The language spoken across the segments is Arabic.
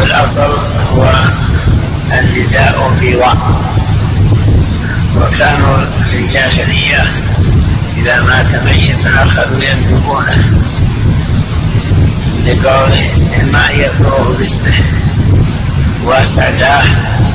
والأصل هو النداء في وقت. وكانوا في الجاهلية إذا مات ميت أخذوا يندبونه لقوله إما أن يذكروه باسمه وسعداه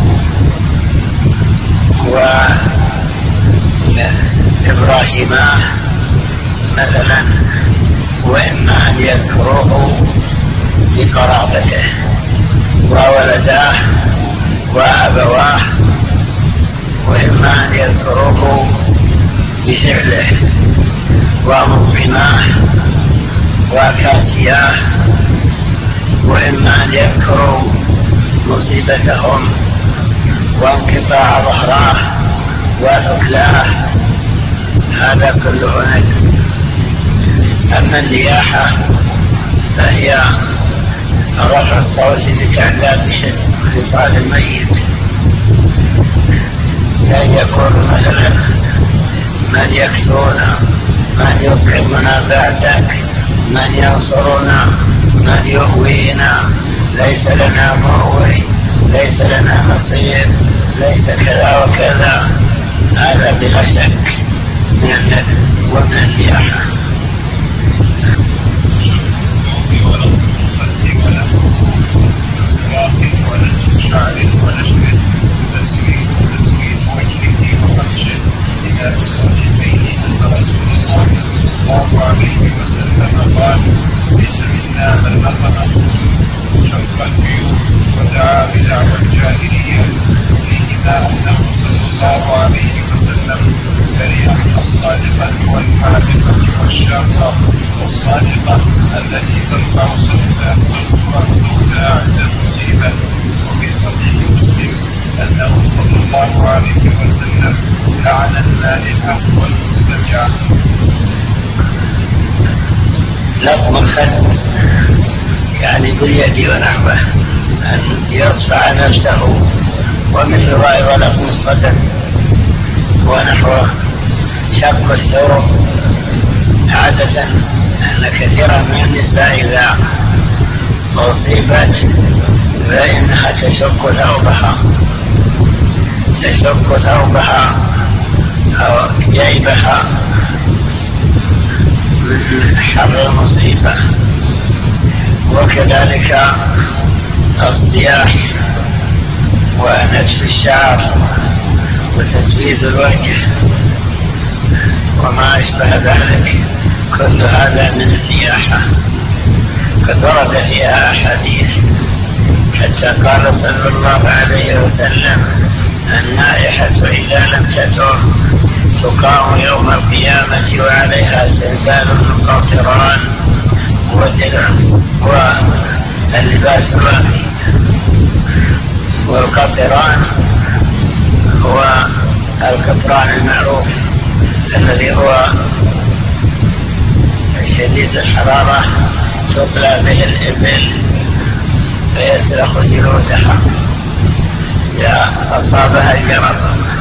وإبراهيماه مثلا، وإما أن يذكروه بقرابته وولداه وأبواه، وإما أن يذكروه بفعله ومطعماه وكاسياه، وإما أن يذكروا مصيبتهم وانقطاع ظهراه وثكلاه، هذا كله نجم. أما النياحة فهي رفع الصوت بتعذاب خصال الميت، كأن يكون مثلا من يكسونا، من يطعمنا بعدك، من ينصرنا، من يؤوينا، ليس لنا مؤوي، ليس لنا نصير، ليس كذا وكذا. هذا بلا شك من الندم ومن النياحة. ودعا بدعوى الجاهلية فيهما أنه صلى الله عليه وسلم كره الصادقة والحادقة والشاقة. والصادقة التي ترفع صوتها عند المصيبة. وفي صحيح مسلم أنه صلى الله عليه وسلم لعن النائحة والمضطجع. لطم الخد يعني باليد ونحوه، أن يصفع نفسه، ومن رواية لطم الصدر ونحوه. شق الثوب عادة أن كثيرا من النساء إذا أصيبت فإنها تشق ثوبها أو جيبها من حر المصيبة. وكذلك الصياح ونتف الشعر وتسويد الوجه وما أشبه ذلك، كل هذا من النياحة. قد ورد فيها أحاديث حتى قال صلى الله عليه وسلم: النائحة إذا لم تتر تقام يوم القيامة وعليها سربال قاطران ودرع واللباس الوافي. والقطران هو القطران المعروف الذي هو شديد الحرارة تطلع به الإبل فيسرخ جلودها إذا أصابها الجرب،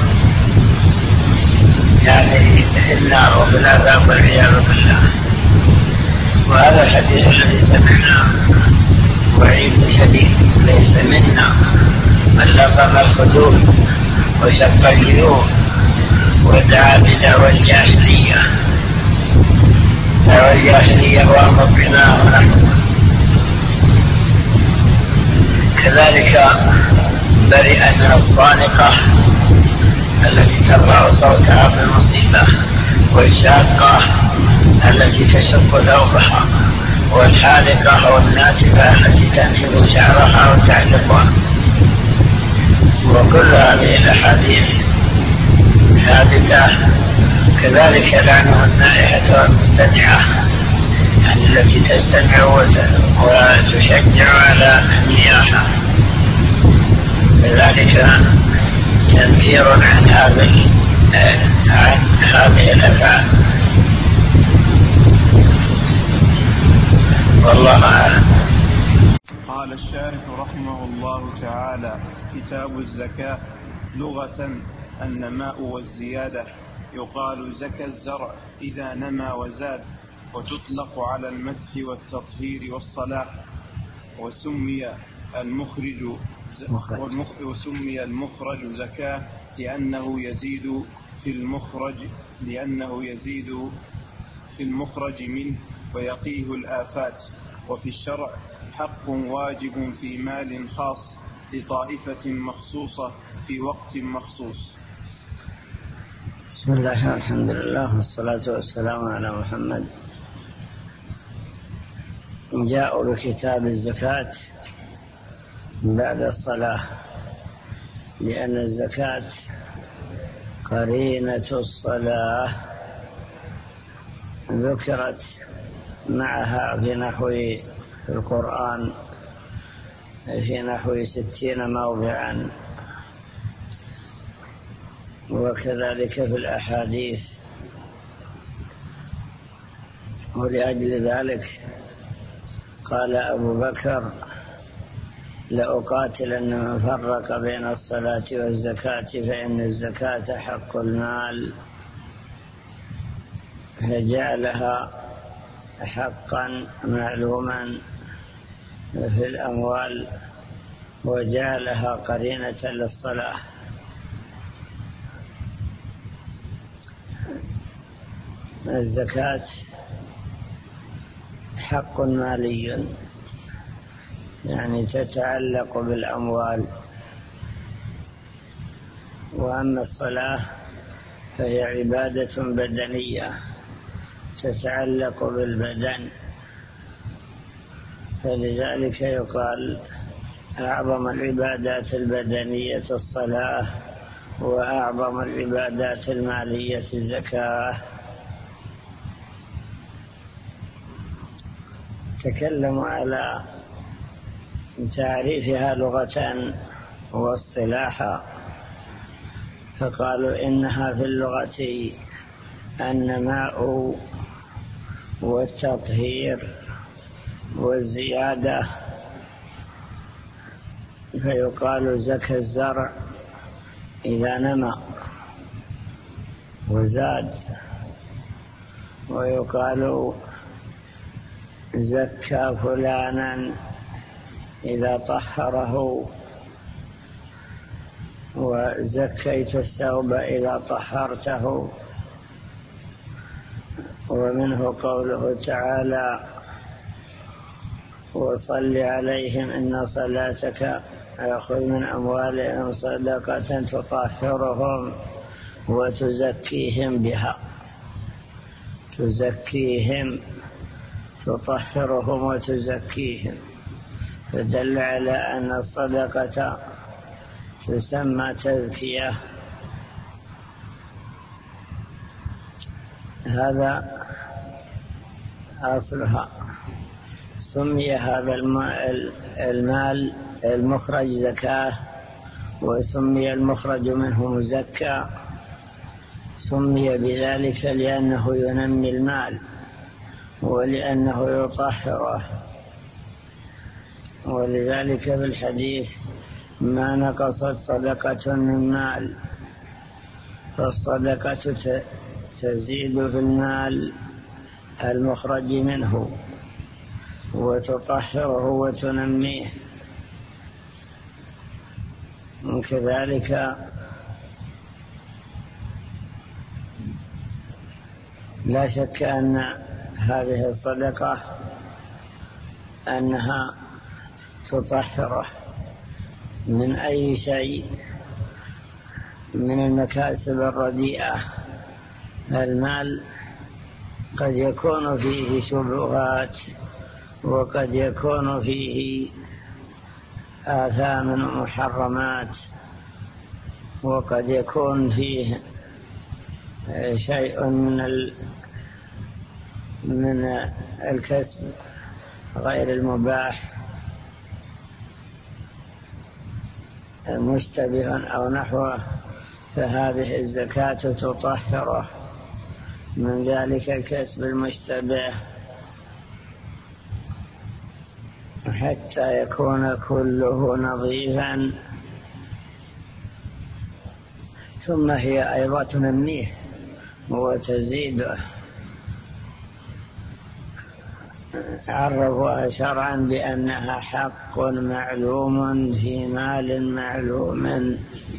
يعني النار بالعذاب والعياذ بالله. وهذا الحديث الذي سمعناه وعيد شديد، ليس منا من لطم الخدود وشق الجيوب ودعا بدعوى الجاهلية. دعوى الجاهلية وأمطعنا ونحن. كذلك برئ من الصانقة التي ترفع صوتها في المصيبة، والشاقة التي تشق ثوبها، والحالقة أو الناتفة التي تنشر شعرها وتعلقها. وكل هذه الأحاديث ثابتة. كذلك لعنه النائحة والمستمعة، يعني التي تستمع وتشجع على النياحة. كذلك تنفير عن هذه الأفعال. والله أعلم. قال الشارح رحمه الله تعالى: كتاب الزكاة. لغة النماء والزيادة، يقال زكى الزرع إذا نمى وزاد، وتطلق على المدح والتطهير والصلاح. وسمي وسمي المخرج زكاة لأنه يزيد في المخرج منه ويقيه الآفات. وفي الشرع حق واجب في مال خاص لطائفة مخصوصة في وقت مخصوص. بسم الله الحمد لله والصلاة والسلام على محمد. جاءوا بكتاب الزكاة بعد الصلاة لأن الزكاة قرينة الصلاة ذكرت معها في القرآن في نحو 60 موضعا، وكذلك في الأحاديث. ولأجل ذلك قال أبو بكر: لأقاتلن من فرق بين الصلاة والزكاة فإن الزكاة حق المال، فجعلها حقا معلوما في الأموال وجعلها قرينة للصلاة. الزكاة حق مالي، يعني تتعلق بالأموال، وأما الصلاة فهي عبادة بدنية تتعلق بالبدن، فلذلك يقال أعظم العبادات البدنية الصلاة، وأعظم العبادات المالية الزكاة. تكلموا على تعريفها لغة واصطلاحا، فقالوا إنها في اللغة النماء والتطهير والزيادة، فيقال زكى الزرع إذا نمى وزاد، ويقال زكى فلانا إذا طهره، وزكيت الثوب إذا طهرته. ومنه قوله تعالى: وصل عليهم إن صلاتك خذ من أموالهم صدقة تطهرهم وتزكيهم بها. تزكيهم، تطهرهم وتزكيهم، فدل على أن الصدقة تسمى تزكية. هذا أصلها. سمي هذا المال المخرج زكاة، وسمي المخرج منه مزكى. سمي بذلك لأنه ينمي المال ولأنه يطهره. ولذلك في الحديث: ما نقصت صدقة من مال، فالصدقة تزيد في المال المخرج منه وتطهره وتنميه. وكذلك لا شك أن هذه الصدقة أنها تطهره من أي شيء من المكاسب الرديئة. المال قد يكون فيه شبهات، وقد يكون فيه آثام ومحرمات، وقد يكون فيه شيء من الكسب غير المباح مشتبه أو نحوه، فهذه الزكاة تطهره من ذلك الكسب المشتبه حتى يكون كله نظيفا. ثم هي أيضا تنميه وتزيده. عرفوها شرعا بأنها حق معلوم في مال معلوم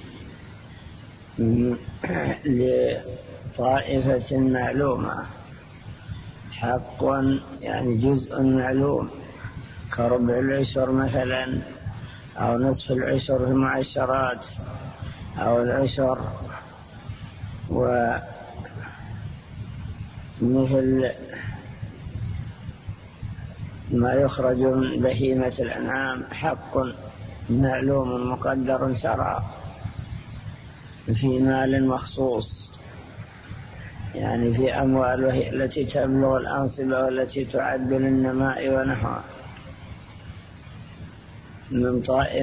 لطائفة معلومة. حق يعني جزء معلوم كربع العشر مثلا، أو نصف العشر في المعشرات، أو العشر، ومثل ما يخرج من بهيمة الأنعام حق معلوم مقدر شرعا في مال مخصوص، يعني في أموال التي تبلغ الأنصبة والتي تعد للنماء ونحوها، من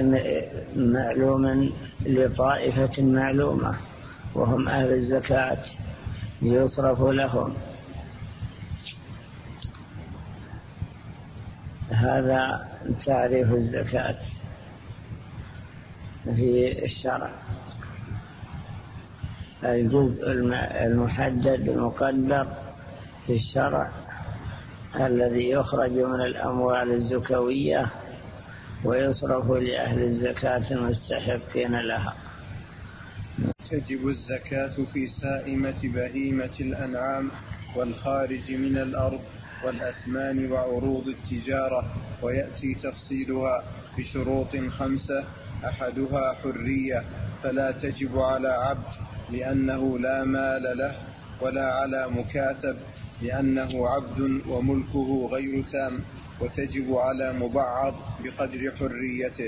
معلوم لطائفة معلومة وهم أهل الزكاة يصرف لهم. هذا تعريف الزكاة في الشرع، الجزء المحدد المقدر في الشرع الذي يخرج من الأموال الزكوية ويصرف لأهل الزكاة المستحقين لها. تجب الزكاة في سائمة بهيمة الأنعام والخارج من الأرض والأثمان وعروض التجارة، ويأتي تفصيلها بشروط 5: أحدها حرية، فلا تجب على عبد لأنه لا مال له، ولا على مكاتب لأنه عبد وملكه غير تام، وتجب على مبعض بقدر حريته.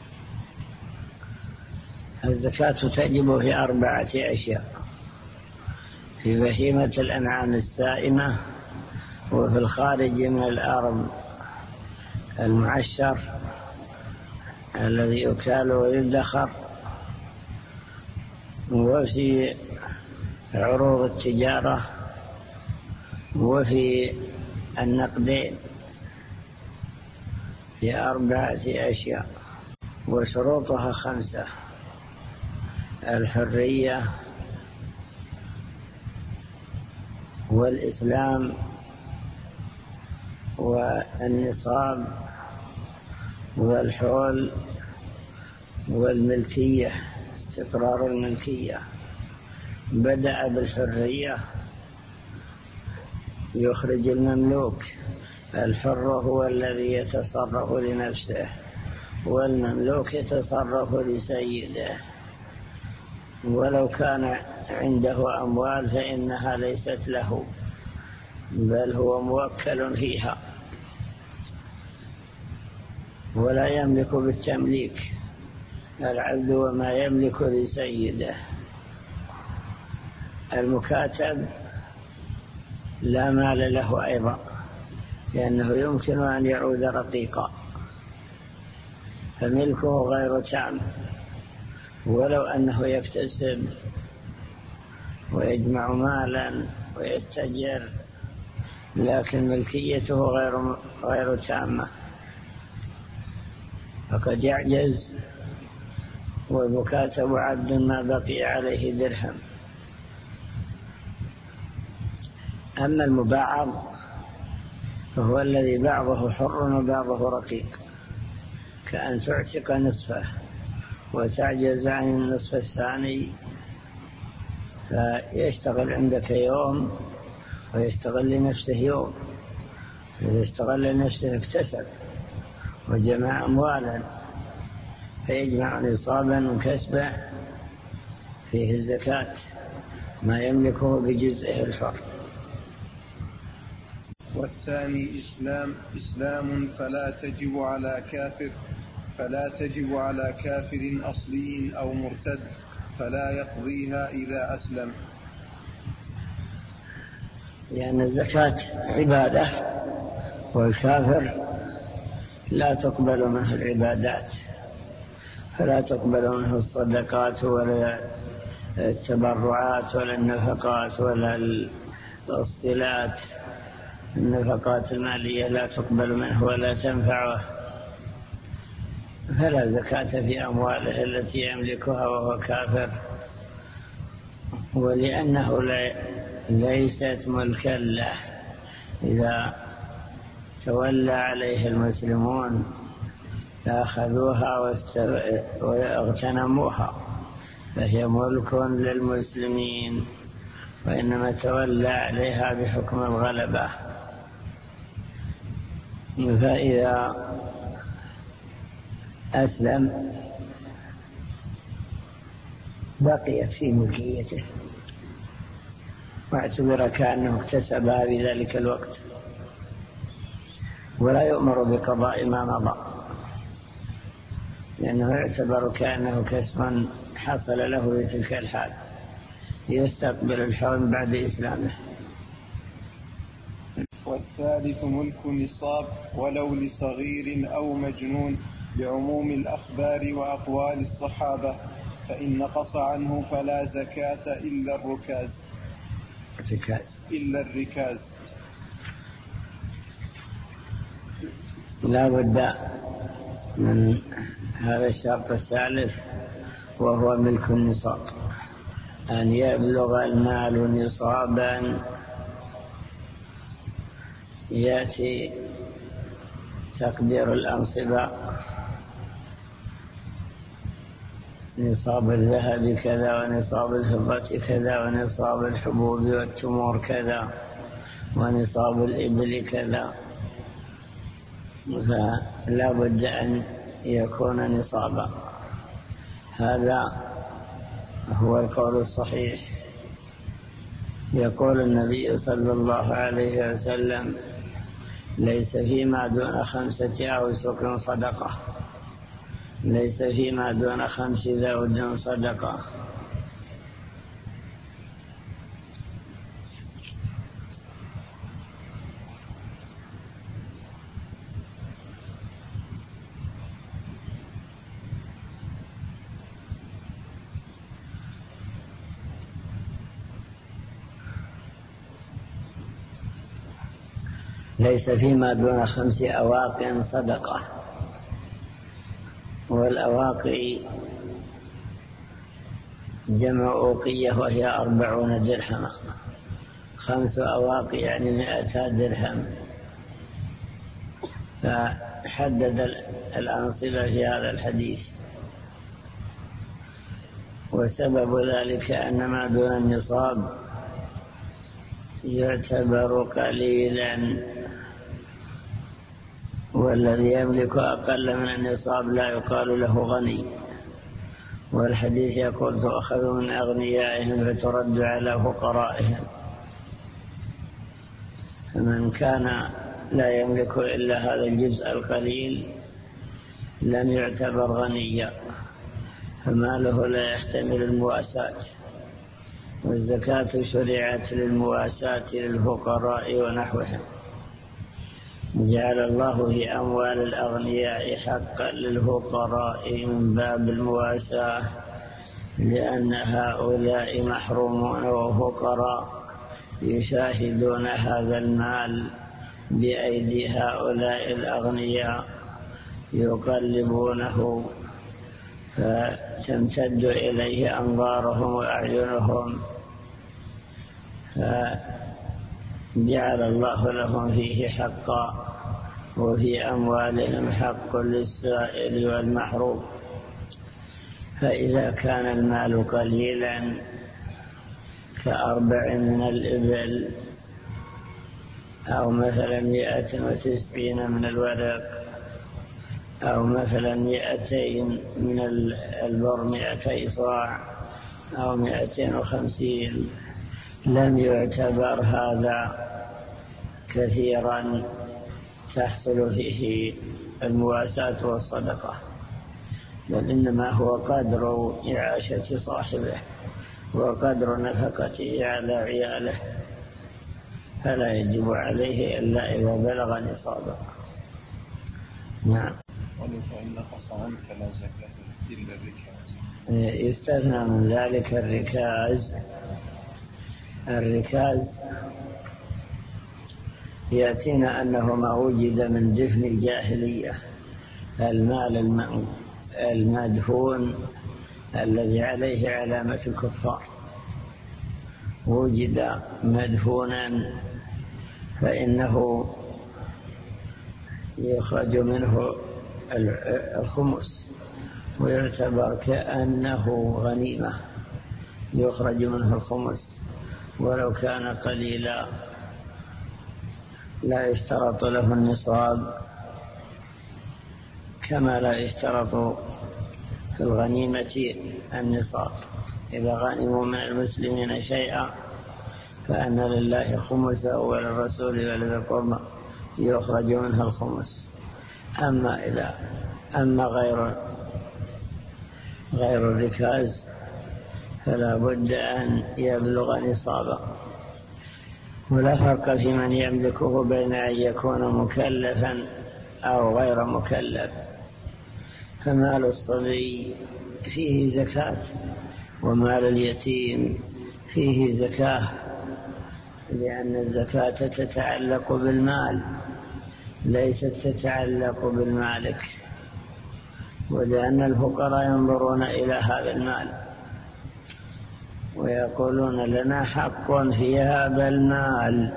الزكاة تجب في 4 أشياء: في بهيمة الأنعام السائمة، وفي الخارج من الأرض المعشر الذي يكال ويدخر، وفي عروض التجارة، وفي النقدين، في 4 أشياء. وشروطها 5: الحرية والإسلام والنصاب والحول والملكية، استقرار الملكية. بدأ بالحرية، يخرج المملوك. الحر هو الذي يتصرف لنفسه، والمملوك يتصرف لسيده، ولو كان عنده أموال فإنها ليست له، بل هو موكل فيها ولا يملك بالتمليك. العبد وما يملك لسيده. المكاتب لا مال له أيضا، لأنه يمكن أن يعود رقيقا، فملكه غير تام، ولو أنه يكتسب ويجمع مالا ويتجر، لكن ملكيته غير تامة، فقد يعجز. والمكاتب عبد ما بقي عليه درهم. أما المبعض فهو الذي بعضه حر وبعضه رقيق، كأن تعتق نصفه وتعجز عن النصف الثاني، فيشتغل عندك يوم ويشتغل لنفسه يوم. إذا اشتغل لنفسه اكتسب وجمع أموالا، فيجمع نصابا وكسبا فيه الزكاة، ما يملكه بجزئه الحر. والثاني إسلام فلا تجب على كافر أصلي أو مرتد، فلا يقضيها إذا أسلم. لأن الزكاة عبادة، والكافر لا تقبل منه العبادات، فلا تقبل منه الصدقات ولا التبرعات ولا النفقات ولا الصلات. النفقات المالية لا تقبل منه ولا تنفعه، فلا زكاة في أمواله التي يملكها وهو كافر. ولأنه ليست ملكا له إذا تولى عليه المسلمون فأخذوها واغتنموها، فهي ملك للمسلمين، وإنما تولى عليها بحكم الغلبة. فإذا أسلم بقيت في ملكيته واعتبر كأنه اكتسبها بذلك الوقت، ولا يؤمر بقضاء ما مضى، لأنه يعتبر كأنه كسب حصل له في تلك الحال، يستقبل الحول بعد إسلامه. والثالث ملك نصاب ولو لصغير أو مجنون بعموم الأخبار وأقوال الصحابة، فإن نقص عنه فلا زكاة إلا الركاز. لا بد من هذا الشرط الثالث، وهو ملك النصاب، أن يبلغ المال نصابا. يأتي تقدير الأنصبة: نصاب الذهب كذا، ونصاب الفضة كذا، ونصاب الحبوب والتمور كذا، ونصاب الإبل كذا، فلا بد أن يكون نصابا. هذا هو القول الصحيح. يقول النبي صلى الله عليه وسلم: ليس فيما دون 5 أوسق صدقة، ليس فيما دون 5 ذود صدقة. ليس فيما دون 5 أواق صدقة. والأواقي جمع أوقية، وهي 40 درهما. 5 أواق يعني 200 درهم. فحدد الأنصبة في هذا الحديث، وسبب ذلك أن ما دون النصاب يعتبر قليلا، والذي يملك أقل من النصاب لا يقال له غني. والحديث يقول: تؤخذ من أغنيائهم فترد على فقرائهم. فمن كان لا يملك إلا هذا الجزء القليل لم يعتبر غنيا، فماله لا يحتمل المواساة. والزكاة شرعت للمواساة للفقراء ونحوهم. جعل الله في أموال الأغنياء حقا للفقراء من باب المواساة، لأن هؤلاء محرومون وفقراء يشاهدون هذا المال بأيدي هؤلاء الأغنياء يقلبونه، فتمتد إليه أنظارهم وأعينهم، فجعل الله لهم فيه حقا، وفي أموالهم حق للسائل والمحروم. فإذا كان المال قليلا ك4 من الإبل، أو مثلا 190 من الورق، أو مثلا 200 من البر 200 صاع، أو 250، لم يعتبر هذا كثيرا تحصل فيه المواساة والصدقة، بل إنما هو قدر إعاشة صاحبه وقدر نفقته على عياله، فلا يجب عليه إلا إذا بلغ نصابه. نعم. فإن نقص عنك لا زكاة إلا الركاز. يستثنى من ذلك الركاز. الركاز يأتينا أنه ما وجد من دفن الجاهلية، المال المدفون الذي عليه علامة الكفار، وجد مدفونا، فإنه يخرج منه الخمس ويعتبر كأنه غنيمة، يخرج منه الخمس ولو كان قليلا، لا يشترط له النصاب كما لا يشترط في الغنيمة النصاب. إذا غنموا من المسلمين شيئا فأن لله خمسه وللرسول ولذي القربى يخرج منها الخمس. أما غير الركاز فلا بد أن يبلغ نصابا. ولا فرق في من يملكه بين أن يكون مكلفا أو غير مكلف. فمال الصبي فيه زكاة ومال اليتيم فيه زكاة، لأن الزكاة تتعلق بالمال ليست تتعلق بالمالك، ولأن الفقراء ينظرون إلى هذا المال ويقولون لنا حق في هذا المال،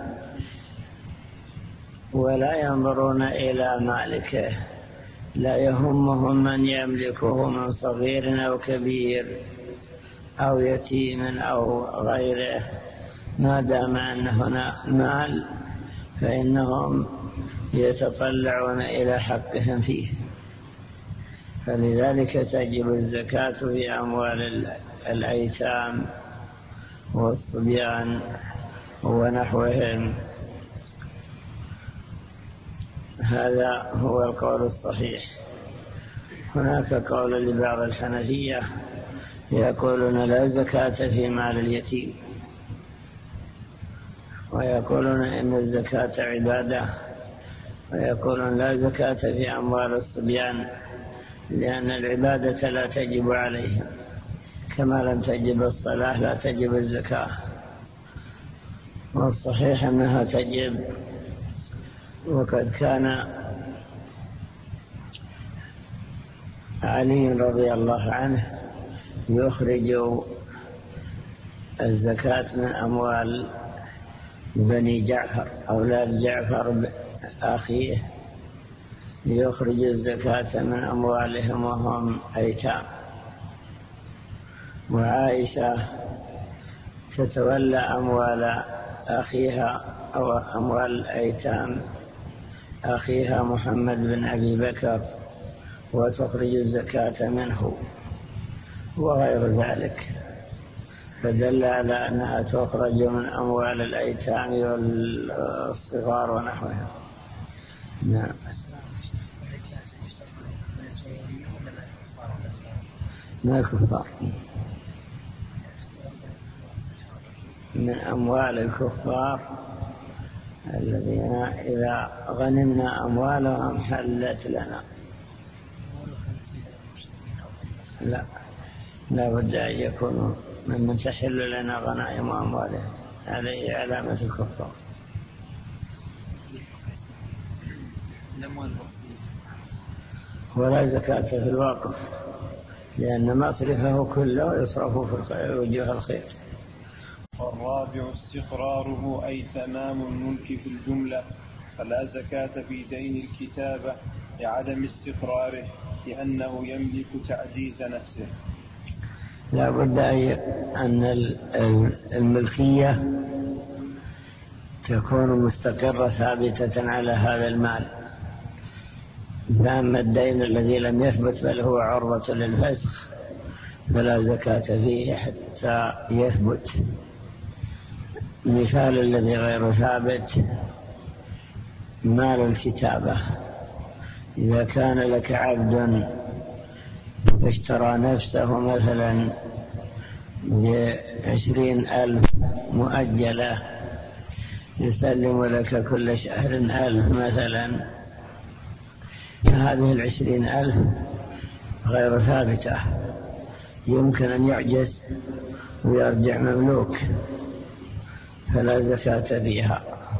ولا ينظرون إلى مالكه، لا يهمهم من يملكه من صغير أو كبير أو يتيم أو غيره، ما دام أن هنا مال فإنهم يتطلعون إلى حقهم فيه. فلذلك تجب الزكاة في أموال الأيتام والصبيان ونحوهم. هذا هو القول الصحيح. هناك قول لبعض الحنفية يقولون لا زكاة في مال اليتيم، ويقولون إن الزكاة عبادة، ويقولون لا زكاة في أموال الصبيان لأن العبادة لا تجب عليهم، كما لم تجب الصلاة لا تجب الزكاة. والصحيح أنها تجب. وقد كان علي رضي الله عنه يخرج الزكاة من أموال بني جعفر، أولاد جعفر أخيه، يخرج الزكاة من أموالهم وهم أيتام. وعائشة تتولى أموال أخيها أو أموال الأيتام أخيها محمد بن أبي بكر وتخرج الزكاة منه وغير ذلك، فدل على أنها تخرج من أموال الأيتام والصغار ونحوها. نعم. ما كفار من أموال الكفار الذين إذا غنمنا أموالهم حلت لنا. لا بد أن يكونوا ممن تحل لنا غنائم أموالهم، هذه علامة الكفار. ولا زكاة في الوقف لأن مصرفه كله يصرف في وجوه الخير. والرابع استقراره أي تمام الملك في الجملة، فلا زكاة في دين الكتابة لعدم استقراره لأنه يملك تعزيز نفسه. لا بد أن الملكية تكون مستقرة ثابتة على هذا المال. فأما الدين الذي لم يثبت بل هو عرضة للفسخ فلا زكاة فيه حتى يثبت. مثال الذي غير ثابت مال الكتابة. إذا كان لك عبد اشترى نفسه مثلا ب20,000 مؤجلة يسلم لك كل شهر 1,000 مثلا، فهذه 20,000 غير ثابتة، يمكن أن يعجز ويرجع مملوك، فلا زكاة فيها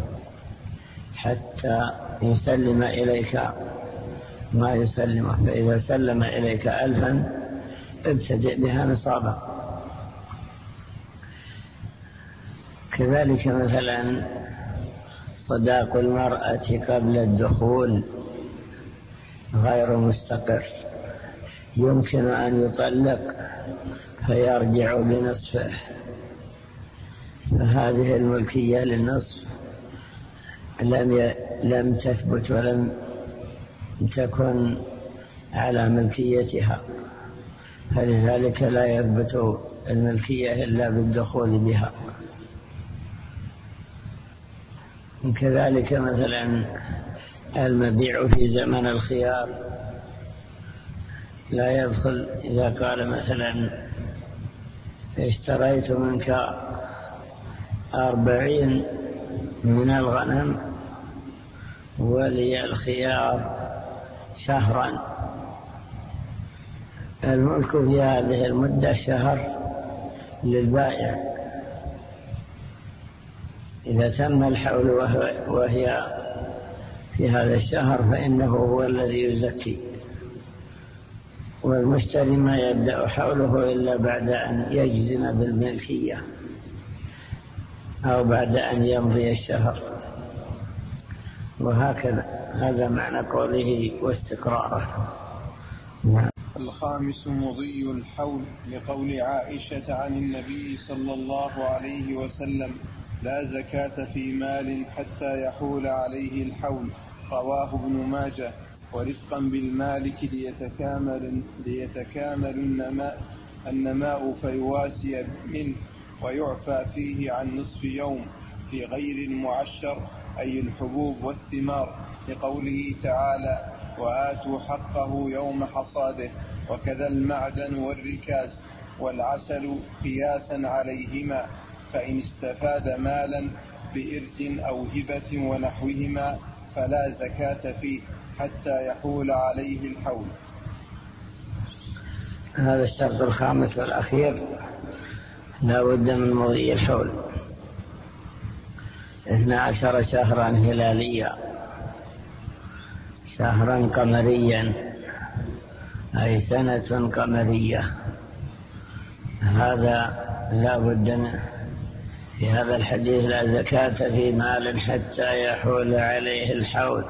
حتى يسلم إليك ما يسلمه. فإذا سلم إليك 1,000 ابتدئ بها نصابا. كذلك مثلا صداق المرأة قبل الدخول غير مستقر، يمكن أن يطلق فيرجع بنصفه، فهذه الملكية للنصف لم تثبت ولم تكن على ملكيتها، فلذلك لا يثبت الملكية إلا بالدخول بها. كذلك مثلا المبيع في زمن الخيار لا يدخل. إذا قال مثلا اشتريت منك 40 من الغنم ولي الخيار شهرا، الملك في هذه المدة شهر للبائع، إذا تم الحول وهي في هذا الشهر فإنه هو الذي يزكي، والمشتري ما يبدأ حوله إلا بعد أن يجزم بالملكية أو بعد أن يمضي الشهر، وهكذا. هذا معنى قوله واستقراره. الخامس مضي الحول، لقول عائشة عن النبي صلى الله عليه وسلم: لا زكاة في مال حتى يحول عليه الحول، رواه ابن ماجه. ورفقا بالمالك ليتكامل النماء فيواسي منه، ويعفى فيه عن نصف يوم في غير المعشر أي الحبوب والثمار، لقوله تعالى: وآتوا حقه يوم حصاده. وكذا المعدن والركاز والعسل قياسا عليهما، فإن استفاد مالا بإرث أو هبة ونحوهما فلا زكاة فيه حتى يحول عليه الحول. هذا الشرط الخامس والأخير، لا بد من مضي الحول 12 شهرا هلاليا، شهرا قمريا أي سنة قمرية، هذا لا بد منه. في هذا الحديث: لا زكاة في مال حتى يحول عليه الحول.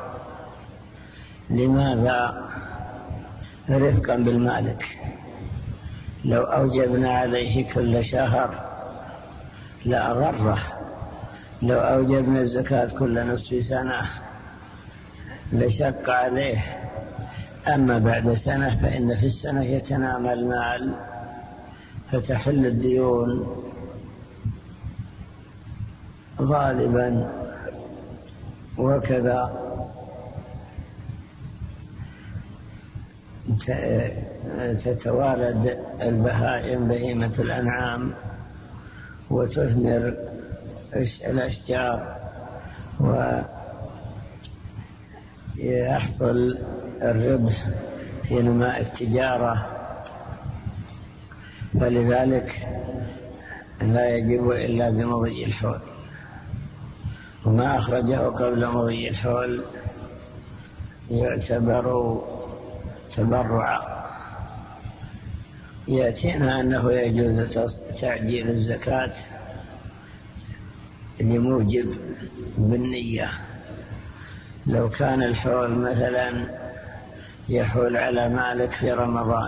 لماذا؟ رفقا بالمالك. لو أوجبنا عليه كل شهر لأغره، لو أوجبنا الزكاة كل نصف سنة لشق عليه. أما بعد سنة فإن في السنة يتنامى المال فتحل الديون غالبا، وكذا تتوالد البهائم بهيمة الأنعام وتثمر الأشجار ويحصل الربح في نماء التجارة، فلذلك لا يجب إلا بمضي الحول، وما أخرجه قبل مضي الحول يعتبر تبرعا. يأتينا أنه يجوز تعجيل الزكاة لموجب بالنية. لو كان الحول مثلا يحول على مالك في رمضان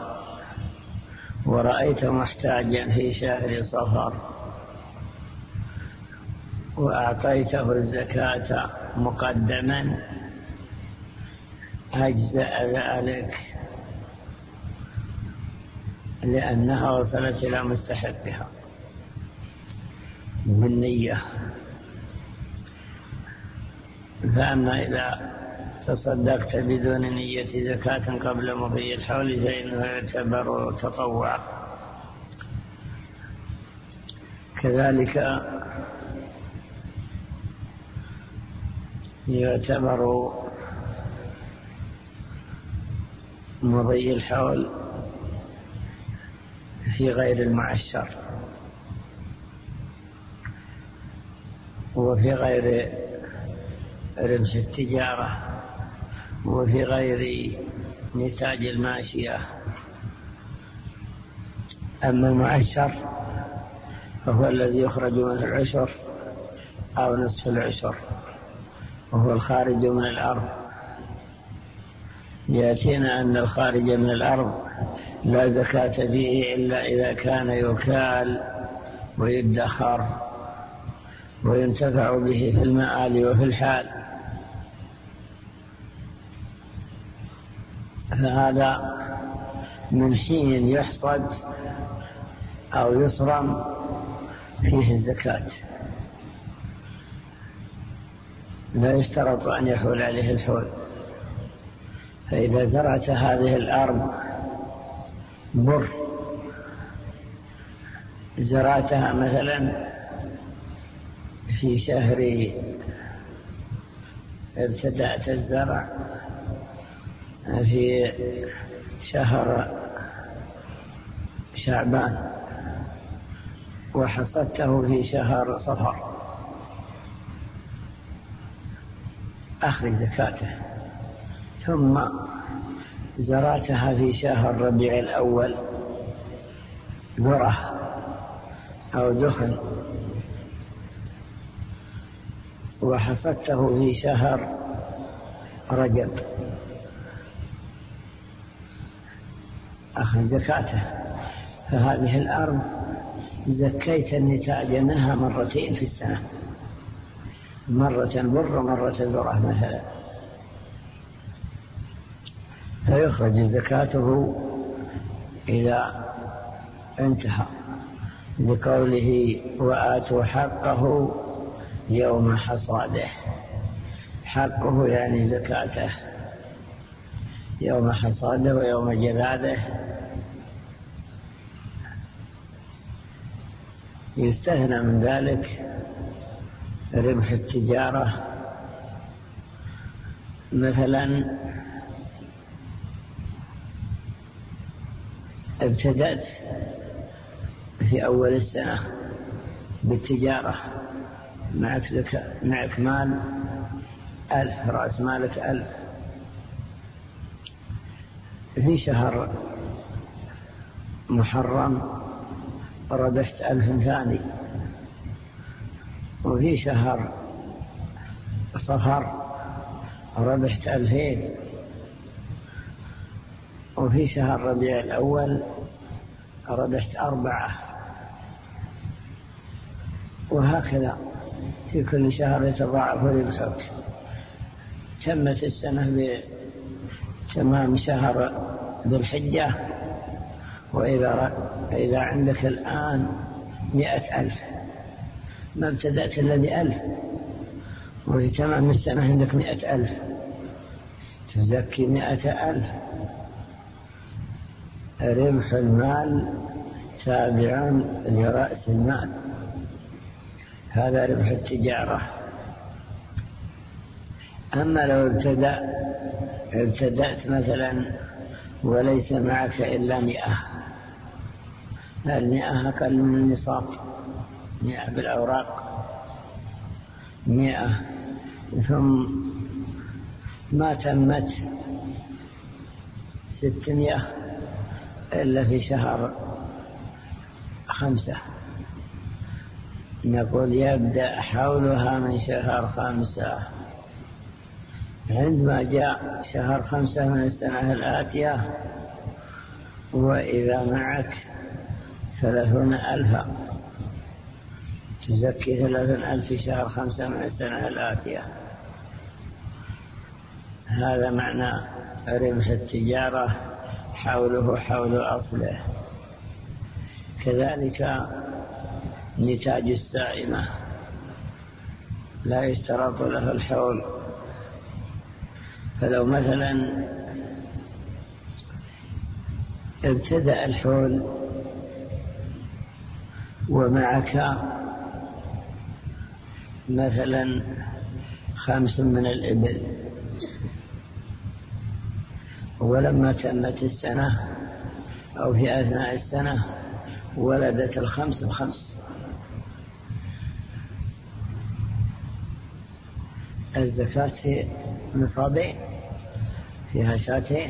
ورأيت محتاجا في شهر صفر وأعطيته الزكاة مقدما أجزأ ذلك، لأنها وصلت إلى مستحقها بالنية. فأما إذا تصدقت بدون نية زكاة قبل مضي الحول فإنه يعتبر تطوعا. كذلك يعتبر مضي الحول في غير المعشر وفي غير ربح التجارة وفي غير نتاج الماشية. أما المعشر فهو الذي يخرج من العشر أو نصف العشر، وهو الخارج من الأرض، يأتينا أن الخارج من الأرض لا زكاة فيه إلا إذا كان يكال ويدخر وينتفع به في المآل وفي الحال، فهذا من حين يحصد أو يصرم فيه الزكاة، لا يشترط أن يحول عليه الحول. فإذا زرعت هذه الأرض بر، زرعتها مثلا في شهر، ابتدأت الزرع في شهر شعبان وحصدته في شهر صفر، أخرج زكاته. ثم زرعتها في شهر ربيع الأول ذرة أو دخن وحصدته في شهر رجب، أخذ زكاته. فهذه الأرض زكيت النتاج منها مرتين في السنة، مرة بر ومرة ذرة مثلا، فيخرج زكاته إذا انتهى، بقوله وآتوا حقه يوم حصاده. حقه يعني زكاته يوم حصاده ويوم جذاذه. يستثنى من ذلك ربح التجارة، مثلا ابتدأت في أول السنة بالتجارة، معك مال 1000، رأس مالك 1000، في شهر محرم ربحت 1000 ثاني، وفي شهر صفر ربحت 2000، وفي شهر ربيع الأول ربحت 4، وهكذا في كل شهر يتضاعف ربحك. تمت السنة بتمام شهر ذي الحجة، وإذا عندك الآن 100,000، ما ابتدأت إلا ب1000، وفي تمام السنة عندك 100,000، تزكي 100,000. ربح المال تابع لرأس المال، هذا ربح التجارة. أما لو ابتدأت مثلا وليس معك إلا 100، 100 أقل من النصاب، 100 بالأوراق 100، ثم ما تمت 600 إلا في شهر 5، نقول يبدأ حولها من شهر 5. عندما جاء شهر 5 من السنة الآتية، وإذا معك 30,000 تزكي 30,000 في شهر 5 من السنة الآتية. هذا معنى ربح التجارة، حوله حول أصله. كذلك نتاج السائمة لا يشترط له الحول، فلو مثلا ابتدأ الحول ومعك مثلا 5 من الإبل، ولما تمت السنة أو في أثناء السنة ولدت 5 ب5، الزكاة في نصابين، فيها شاتين.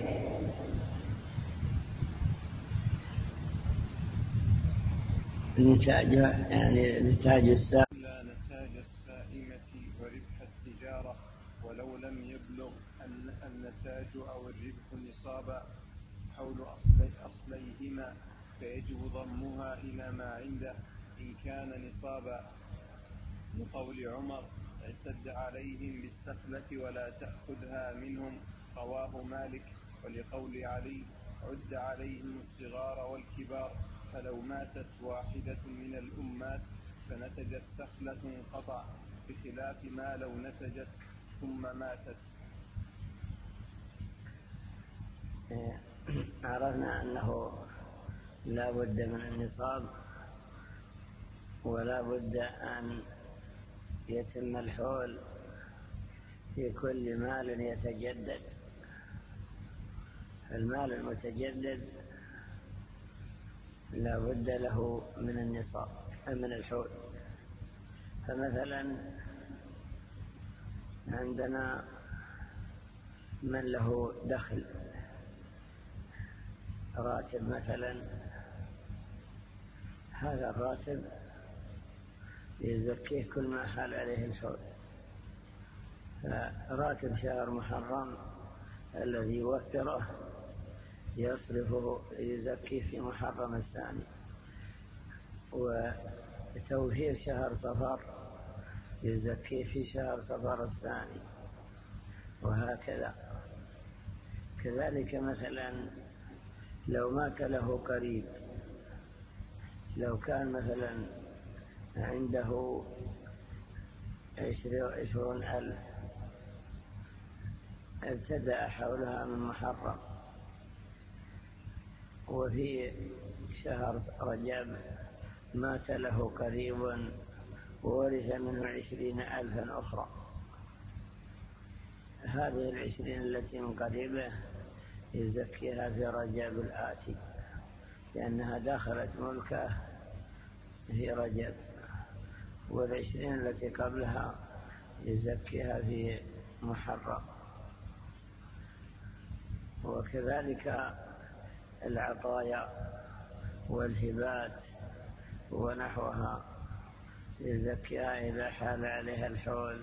نتاج يعني نتاج السائمة وربح التجارة ولو لم يبلغ النتاج أو الربح نصابا حول أصليهما فيجب ضمها إلى ما عنده إن كان نصابا، لقول عمر: اعتد عليهم بالسخلة ولا تأخذها منهم، رواه مالك. ولقول علي: عد عليهم الصغار والكبار، فلو ماتت واحدة من الأمات فنتجت سخلة انقطع، بخلاف ما لو نتجت ثم ماتت. عرفنا أنه لا بد من النصاب، ولا بد أن يتم الحول في كل مال يتجدد. المال المتجدد لا بد له من النصاب من الحول. فمثلا عندنا من له دخل راتب مثلا، هذا الراتب يزكيه كل ما حال عليه الحول. فراتب شهر محرم الذي يوفره يصرفه يزكيه في محرم الثاني، وتوفير شهر صفر يزكيه في شهر صفر الثاني، وهكذا. كذلك مثلا لو مات له قريب، لو كان مثلا عنده 20,000 ابتدأ حولها من محرم، وفي شهر رجب مات له قريب وورث منه 20,000 أخرى، هذه 20 التي من قريبه يزكيها في رجب الآتي، لأنها دخلت ملكه في رجب، 20 التي قبلها يزكيها في محرم. وكذلك العطايا والهبات ونحوها يزكيها إذا حال عليها الحول.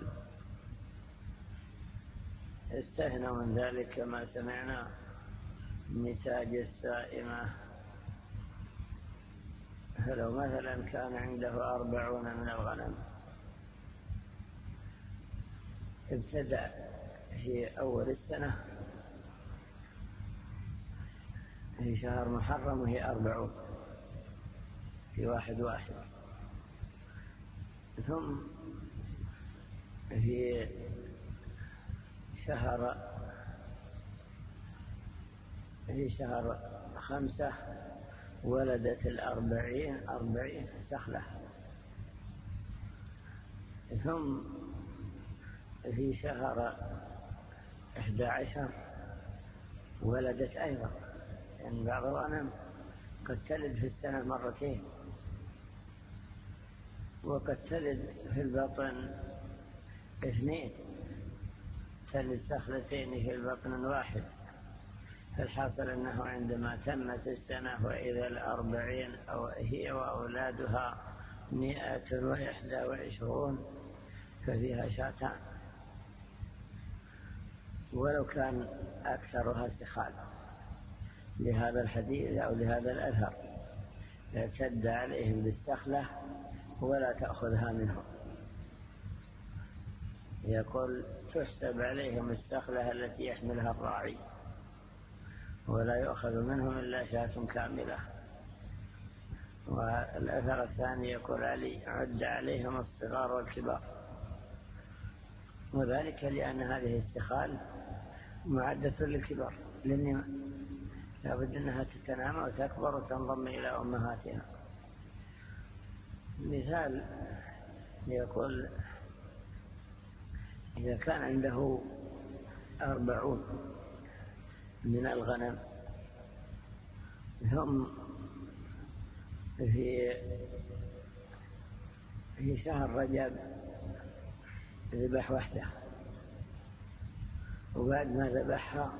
استثنوا من ذلك كما سمعنا نتاج السائمة، فلو مثلا كان عنده 40 من الغنم، ابتدأ في أول السنة في شهر محرم وهي 40 في 1/1، ثم في شهر 5 ولدت 40 سخلة، ثم في شهر 11 ولدت أيضا، يعني بعض الغنم قد تلد في السنة مرتين، وقد تلد في البطن 2، تلد سخلتين في البطن 1. فالحاصل أنه عندما تمت السنة وإذا 40 أو هي وأولادها 121 ففيها شاتان، ولو كان أكثرها سخال، لهذا الحديث أو لهذا الأثر: اعتد عليهم بالسخلة ولا تأخذها منهم. يقول: تحسب عليهم السخلة التي يحملها الراعي، ولا يؤخذ منهم إلا شاة كاملة. والأثر الثاني يقول علي: عد عليهم الصغار والكبار، وذلك لأن هذه السخال معدة للكبار، لأن لابد أنها تتنامى وتكبر وتنضم إلى أمهاتها. مثال يقول: إذا كان عنده 40 من الغنم، ثم في شهر رجب ذبح وحده، وبعد ما ذبحها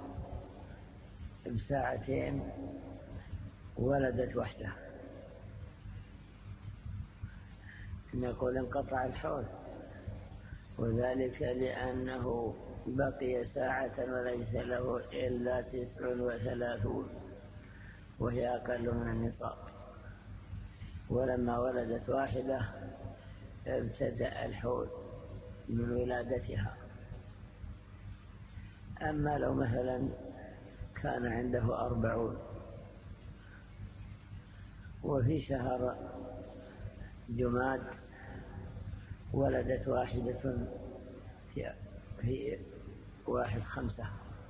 بساعتين ولدت وحده، نقول انقطع الحول، وذلك لأنه بقي ساعة وليس له إلا 39 وهي أقل من النصاب. ولما ولدت واحدة ابتدأ الحول من ولادتها. أما لو مثلا كان عنده 40 وفي شهر جماد ولدت واحدة في 1/5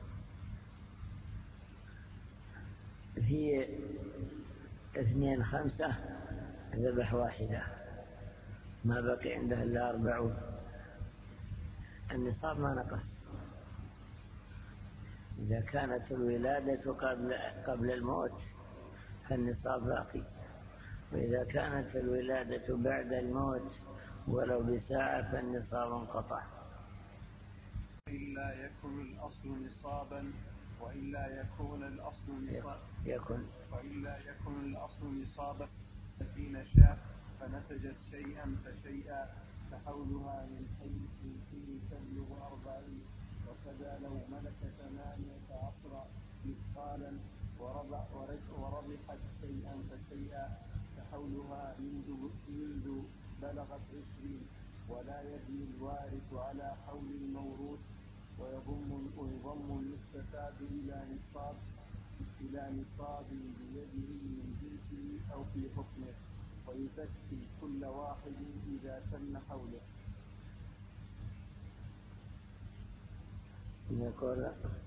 في 2/5 ذبح واحدة، ما بقي عنده إلا 40. النصاب ما نقص. إذا كانت الولادة قبل الموت فالنصاب باقي، وإذا كانت الولادة بعد الموت ولو بساعة فالنصاب انقطع. إلا يكن الأصل نصابا وإلا يكون الأصل نصابا 30 شاة فنتجت شيئا فشيئا فحولها من حين تبلغ 40. وكذا لو ملك 18 مثقالا وربحت شيئا فشيئا فحولها منذ بلغت 20. ولا يبني الوارث على حول الموروث ويضم المستفاد إلى نصاب بيده من جنسه أو في حكمه ويزكي كل واحد إذا تم حوله. يقول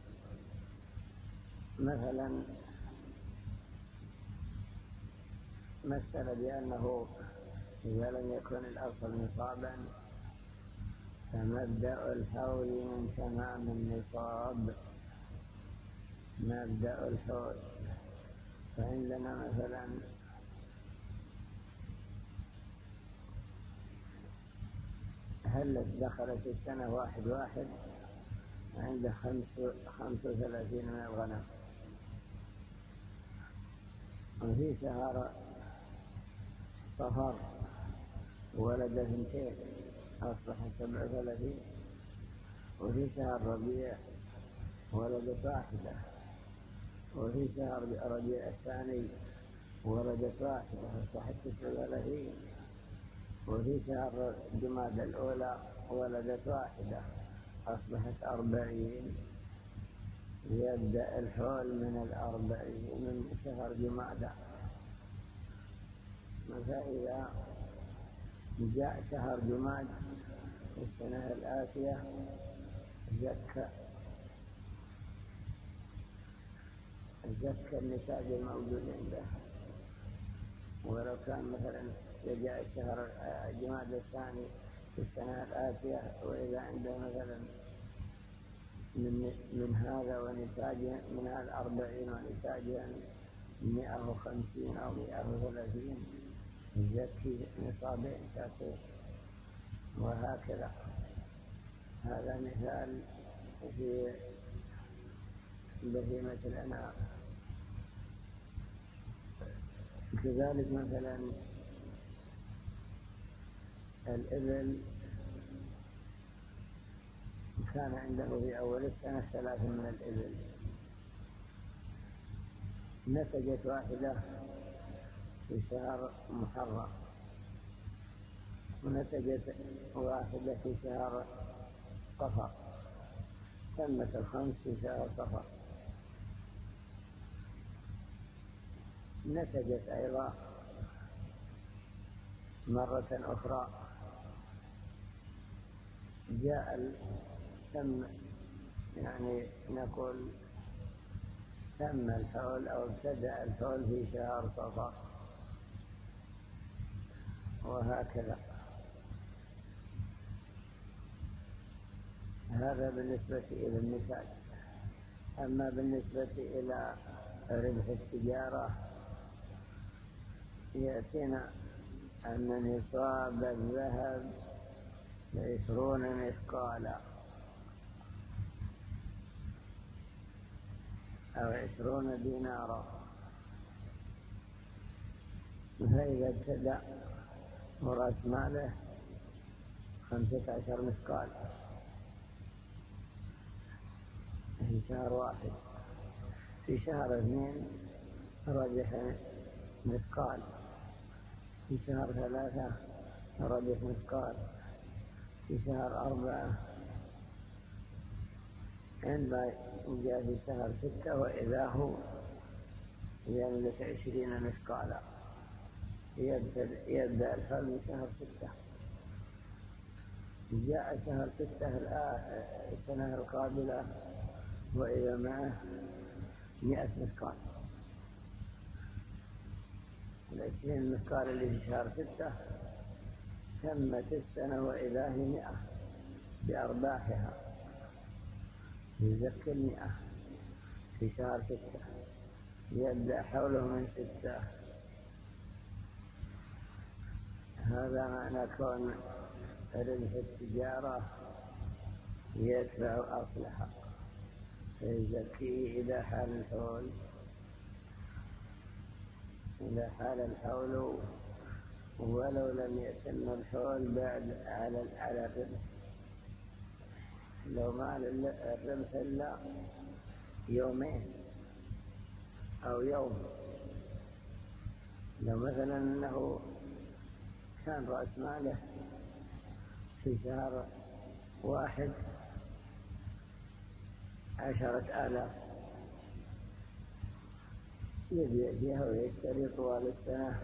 مثلا مثل بأنه إذا لم يكن الأصل نصابا فمبدأ الحول من تمام النصاب. مبدأ الحول فعندنا مثلا هل دخلت السنة 1/1 عنده 35 من الغنم، وفي شهر صفر ولد 2 أصبح 37، وفي شهر ربيع ولدت 1، وفي شهر ربيع الثاني ولدت 1 أصبحت 39، وفي شهر جماد الأولى ولدت 1 أصبحت 40. يبدأ الحول من 40 من شهر جمادى. فإذا جاء شهر جماد السنة الآتية زكى النتاج الموجود عنده. ولو كان مثلا جاء الشهر جماد الثاني في السنة الآتية وإذا عنده مثلا من هذا ونتاجه من هذا 40 ونتاجه 150 أو 130 يزكي نصابين شاكين، وهكذا. هذا مثال في بهيمة الأنعام. كذلك مثلا الإبل كان عنده في أول السنة 3 من الإبل، نتجت 1 في شهر محرم، ونتجت 1 في شهر صفر، تمت 5 في شهر صفر. نتجت أيضا مرة أخرى، تم يعني نقول تم الحول أو ابتدأ الحول في شهر صفر، وهكذا. هذا بالنسبة إلى النتاج. أما بالنسبة إلى ربح التجارة يأتينا أن نصاب الذهب 20 مثقالا أو 20 دينارا. فإذا ابتدأ رأس ماله 15 مثقال في شهر واحد. في شهر 2 رجح مثقال. في شهر 3 رجح مثقال. في شهر 4 عندما جاء في شهر 6 وإذا هو يملك 20 مثقالا. يبدأ الحول من شهر 6. جاء شهر 6 السنة القابلة وإذا معه 100 مثقال. 20 مثقال اللي في شهر 6 تمت السنة وإذا هي 100 بأرباحها. يزكي 100 في شهر 6. يبدأ حوله من 6. هذا معنى كون ربح التجارة يتبع أصلها، فيزكيه إذا حال الحول. إذا حال الحول ولو لم يتم الحول بعد على الربح. لو ما الربح إلا يومين أو يوم، لو مثلا أنه كان رأس ماله في شهر 1 10,000 يبيع فيها ويشتري طوال السنة.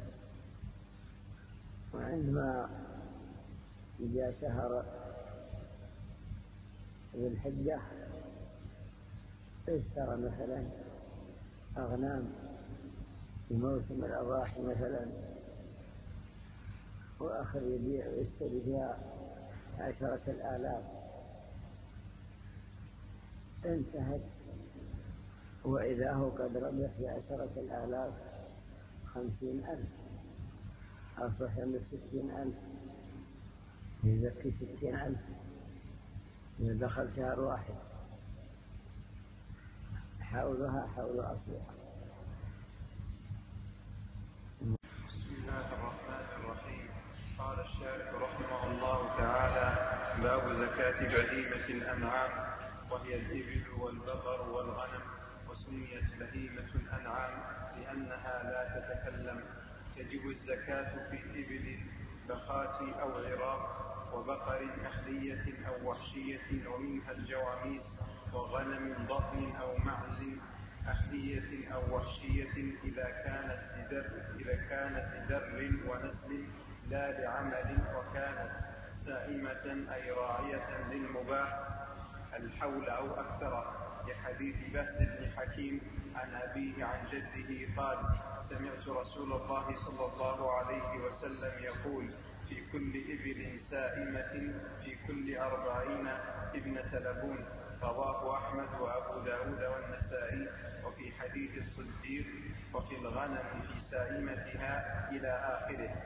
وعندما جاء شهر ذي الحجة اشترى مثلا أغنام في موسم الأضاحي مثلا، وآخر يبيع ويشتري فيها 10,000. انتهت وإذا هو قد ربح في 10,000 50,000، أصبح من 60,000. يزكي 60,000 إذا دخل شهر 1. حولها حول أصلها. بسم الله الرحمن الرحيم. قال الشارح رحمه الله تعالى: باب زكاة بهيمة الأنعام، وهي الإبل والبقر والغنم. وسميت بهيمة الأنعام لأنها لا تتكلم. تجب الزكاة في إبل بخات أو عراق، وبقر أهلية أو وحشية ومنها الجواميس، وغنم ضأن أو معز أهلية أو وحشية إذا كانت لدر ونسل لا لعمل، وكانت سائمة أي راعية للمباح الحول أو أكثر، لحديث بهز بن حكيم عن أبيه عن جده قال: سمعت رسول الله صلى الله عليه وسلم يقول: في كل إبل سائمة في كل 40 ابنة لبون. رواه أحمد وأبو داود والنسائي. وفي حديث الصديق: وفي الغنم في سائمتها إلى آخره.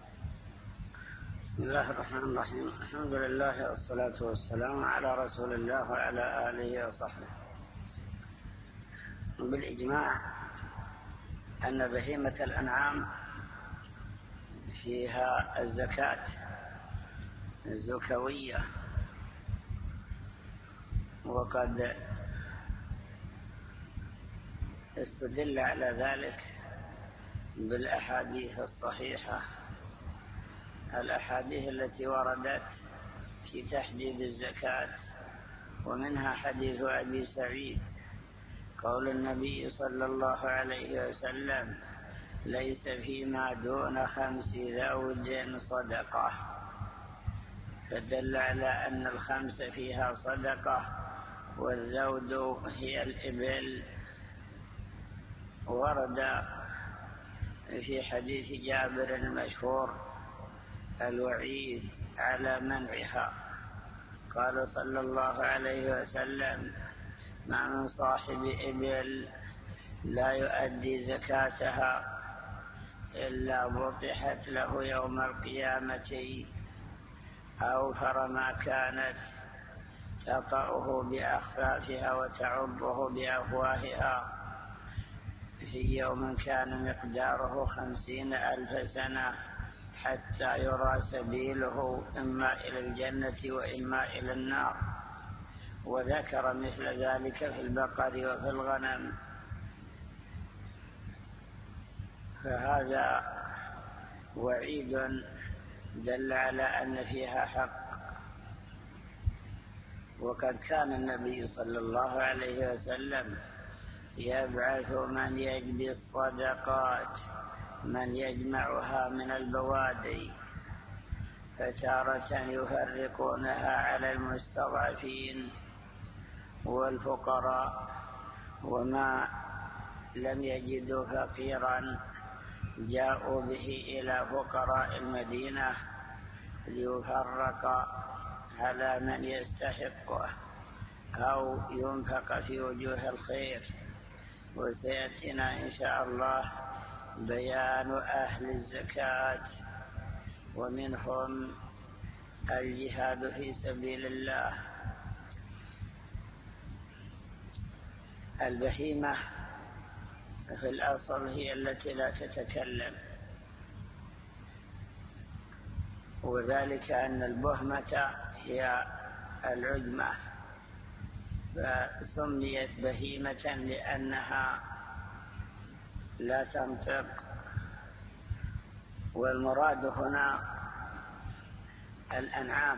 بسم الله الرحمن الرحيم. الحمد لله والصلاة والسلام على رسول الله وعلى آله وصحبه. بالإجماع أن بهيمة الأنعام فيها الزكاة الزكوية، وقد استدل على ذلك بالأحاديث الصحيحة، الأحاديث التي وردت في تحديد الزكاة. ومنها حديث أبي سعيد قول النبي صلى الله عليه وسلم: ليس فيما دون 5 ذود صدقة. فدل على أن 5 فيها صدقة، والذود هي الإبل. ورد في حديث جابر المشهور الوعيد على منعها. قال صلى الله عليه وسلم: ما من صاحب إبل لا يؤدي زكاتها إلا بطحت له يوم القيامة أوفر ما كانت تطأه بأخفافها وتعضه بأفواهها في يوم كان مقداره 50,000 سنة، حتى يرى سبيله إما إلى الجنة وإما إلى النار. وذكر مثل ذلك في البقر وفي الغنم. فهذا وعيد دل على أن فيها حق. وقد كان النبي صلى الله عليه وسلم يبعث من يجبي الصدقات، من يجمعها من البوادي، فتارة يفرقونها على المستضعفين والفقراء، وما لم يجدوا فقيرا جاءوا به إلى فقراء المدينة ليفرق على من يستحقه أو ينفق في وجوه الخير. وسيأتينا إن شاء الله بيان أهل الزكاة، ومنهم الجهاد في سبيل الله. البهيمة في الأصل هي التي لا تتكلم، وذلك أن البهمة هي العجمة، فسميت بهيمة لأنها لا تنطق. والمراد هنا الأنعام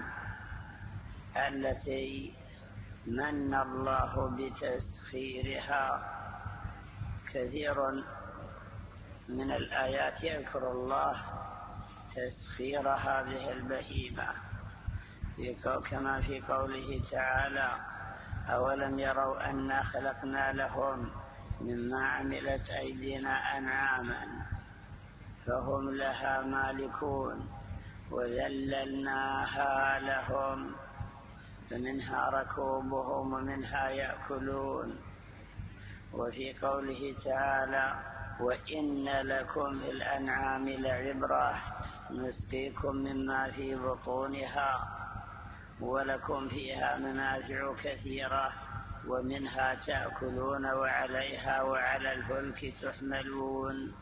التي من الله بتسخيرها. كثير من الآيات يذكر الله تسخير هذه البهيمة، كما في قوله تعالى: أولم يروا أنا خلقنا لهم مما عملت أيدينا أنعاما فهم لها مالكون وذللناها لهم فمنها ركوبهم ومنها يأكلون. وفي قوله تعالى: وإن لكم في الأنعام لعبرة نسقيكم مما في بطونها ولكم فيها منافع كثيرة ومنها تأكلون وعليها وعلى الفلك تحملون.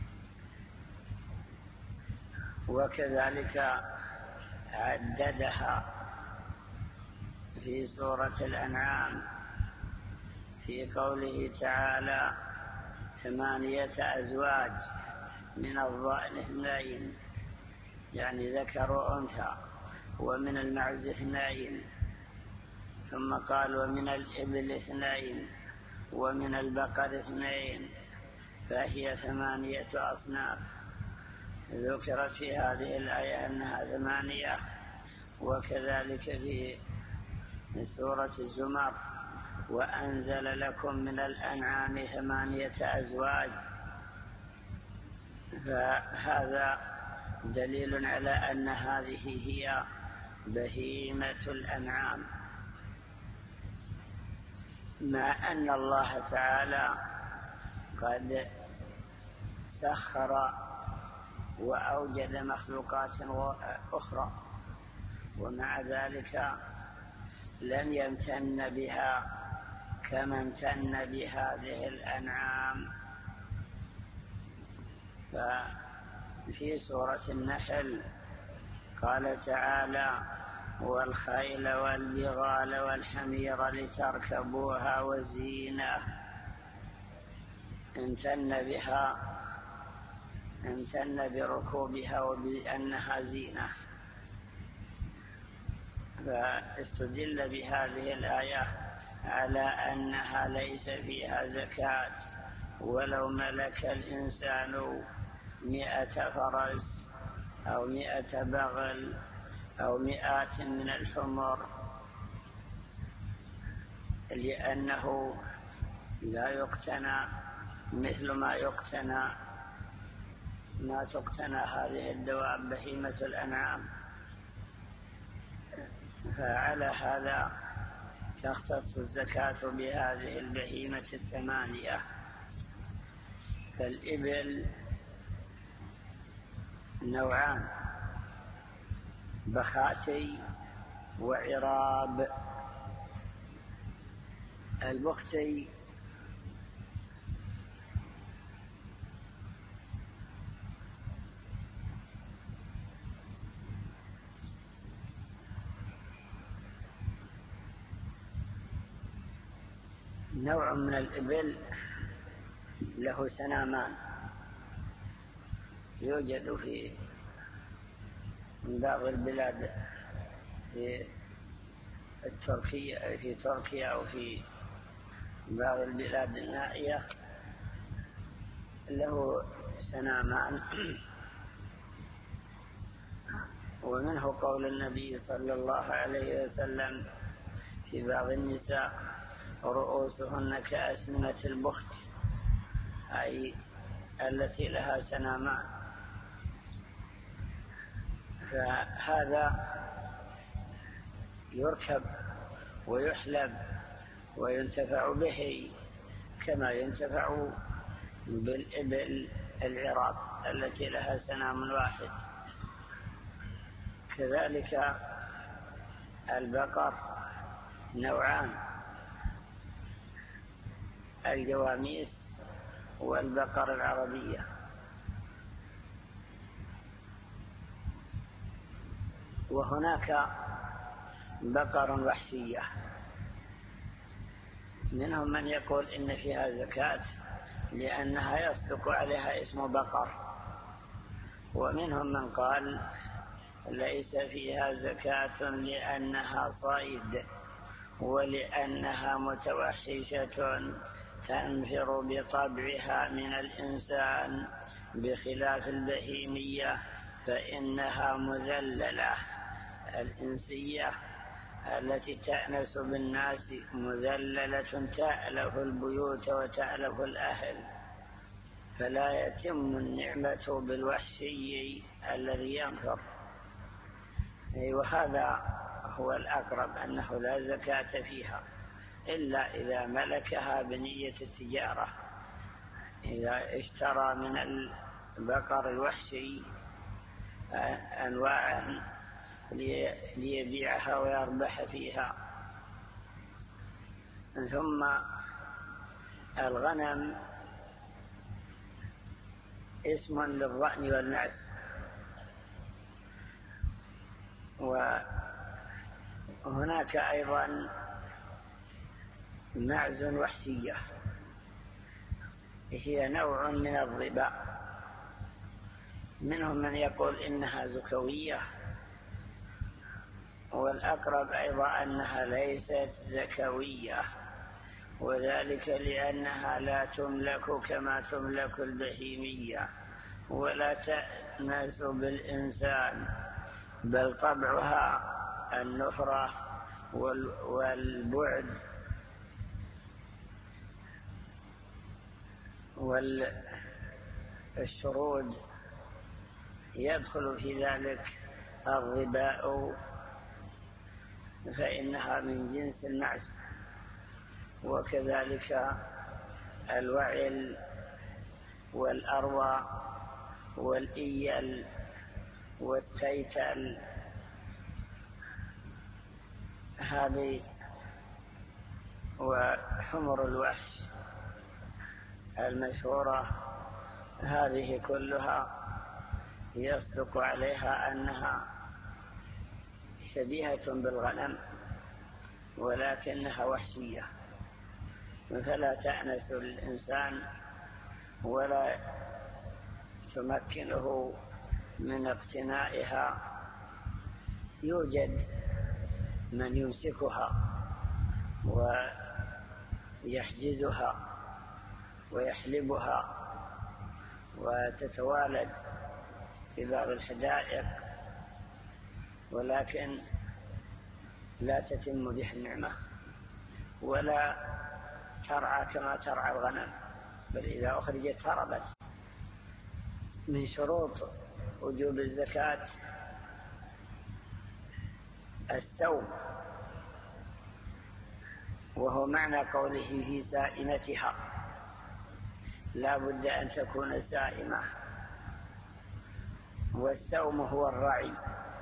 وكذلك عددها في سورة الأنعام في قوله تعالى: 8 أزواج من الضأن 2، يعني ذكر وأنثى، ومن المعز 2، ثم قال: ومن الإبل 2، ومن البقر 2، فهي 8 أصناف. ذكرت في هذه الآية أنها 8، وكذلك في سورة الزمر: وأنزل لكم من الأنعام 8 أزواج. فهذا دليل على أن هذه هي بهيمة الأنعام، مع أن الله تعالى قد سخر وأوجد مخلوقات أخرى، ومع ذلك لم يمتن بها كما امتن بهذه الأنعام. ففي سورة النحل قال تعالى: والخيل والبغال والحمير لتركبوها وزينة. امتن بركوبها وبأنها زينة. فاستدل بهذه الآية على أنها ليس فيها زكاة، ولو ملك الإنسان 100 فرس أو 100 بغل أو 100 من الحمر، لأنه لا يقتنى مثل ما تقتنى هذه الدواب بهيمة الأنعام. فعلى هذا تختص الزكاة بهذه البهيمة 8. فالإبل نوعان: بخاتي وعراب. البختي نوع من الإبل له سنامان يوجد في بعض البلاد في تركيا أو في بعض البلاد النائية له سنامان. ومنه قول النبي صلى الله عليه وسلم في بعض النساء: رؤوسهن كأسنمة البخت، أي التي لها سنامان. فهذا يركب ويحلب وينتفع به كما ينتفع بالإبل العراق التي لها سنام واحد. كذلك البقر نوعان: الجواميس والبقر العربية. وهناك بقر وحشية، منهم من يقول إن فيها زكاة لأنها يصدق عليها اسم بقر، ومنهم من قال ليس فيها زكاة لأنها صيد ولأنها متوحشة تنفر بطبعها من الإنسان، بخلاف البهيمية فإنها مذللة. الإنسية التي تأنس بالناس مذللة تألف البيوت وتألف الأهل، فلا يتم النعمة بالوحشي الذي ينفر. وهذا هو الأقرب، أنه لا زكاة فيها إلا إذا ملكها بنية التجارة. إذا اشترى من البقر الوحشي أنواعا ليبيعها ويربح فيها. ثم الغنم اسم للضأن والمعز. وهناك أيضا معز وحشية، هي نوع من الظباء، منهم من يقول إنها زكوية، والأقرب أيضا أنها ليست زكوية، وذلك لأنها لا تملك كما تملك البهيمية ولا تأنس بالإنسان، بل طبعها النفرة والبعد والشرود. يدخل في ذلك الظباء فإنها من جنس المعز، وكذلك الوعل والأروى والإيل والتيتل. هذه وحمر الوحش المشهورة، هذه كلها يصدق عليها أنها شبيهة بالغنم ولكنها وحشية، فلا تأنس الإنسان ولا تمكنه من اقتنائها. يوجد من يمسكها ويحجزها ويحلبها وتتوالد في بعض الحدائق، ولكن لا تتم بها النعمة ولا ترعى كما ترعى الغنم، بل إذا أخرجت هربت. من شروط وجوب الزكاة السوم، وهو معنى قوله في سائمتها، لا بد أن تكون سائمة. والسوم هو الرعي،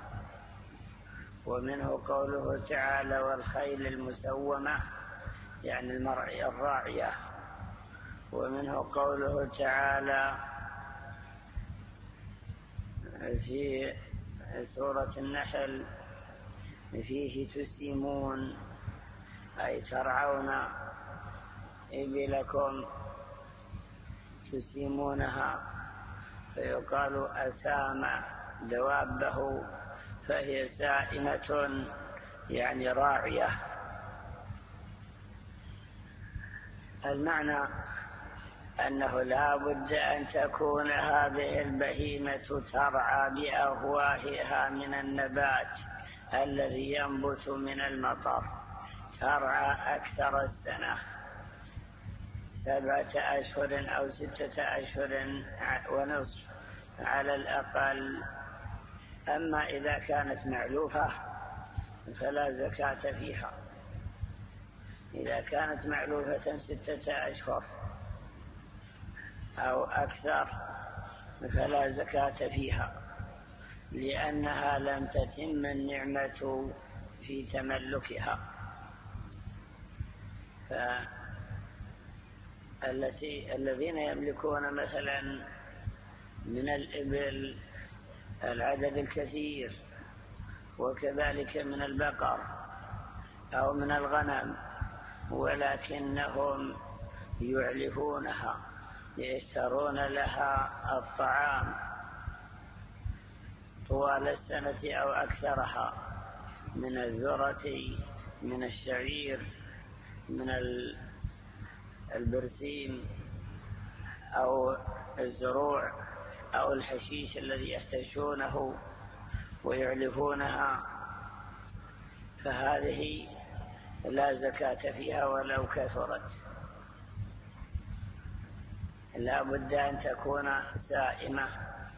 ومنه قوله تعالى: والخيل المسومة، يعني المرعي الراعية. ومنه قوله تعالى في سورة النحل: فيه تسيمون، أي ترعون إبلكم تسيمونها، فيقال أسام دوابه فهي سائمة يعني راعية. المعنى أنه لا بد أن تكون هذه البهيمة ترعى بأفواهها من النبات الذي ينبت من المطر، ترعى أكثر السنة 7 أشهر أو 6 أشهر ونصف على الأقل. أما إذا كانت معلوفة فلا زكاة فيها. إذا كانت معلوفة 6 أشهر أو أكثر فلا زكاة فيها، لأنها لم تتم النعمة في تملكها. الذين يملكون مثلا من الإبل العدد الكثير، وكذلك من البقر أو من الغنم، ولكنهم يعلفونها يشترون لها الطعام طوال السنة أو أكثرها من الذرة، من الشعير، من البرسيم أو الزروع أو الحشيش الذي يحتشونه ويعلفونها، فهذه لا زكاة فيها ولو كثرت. لا بد أن تكون سائمة.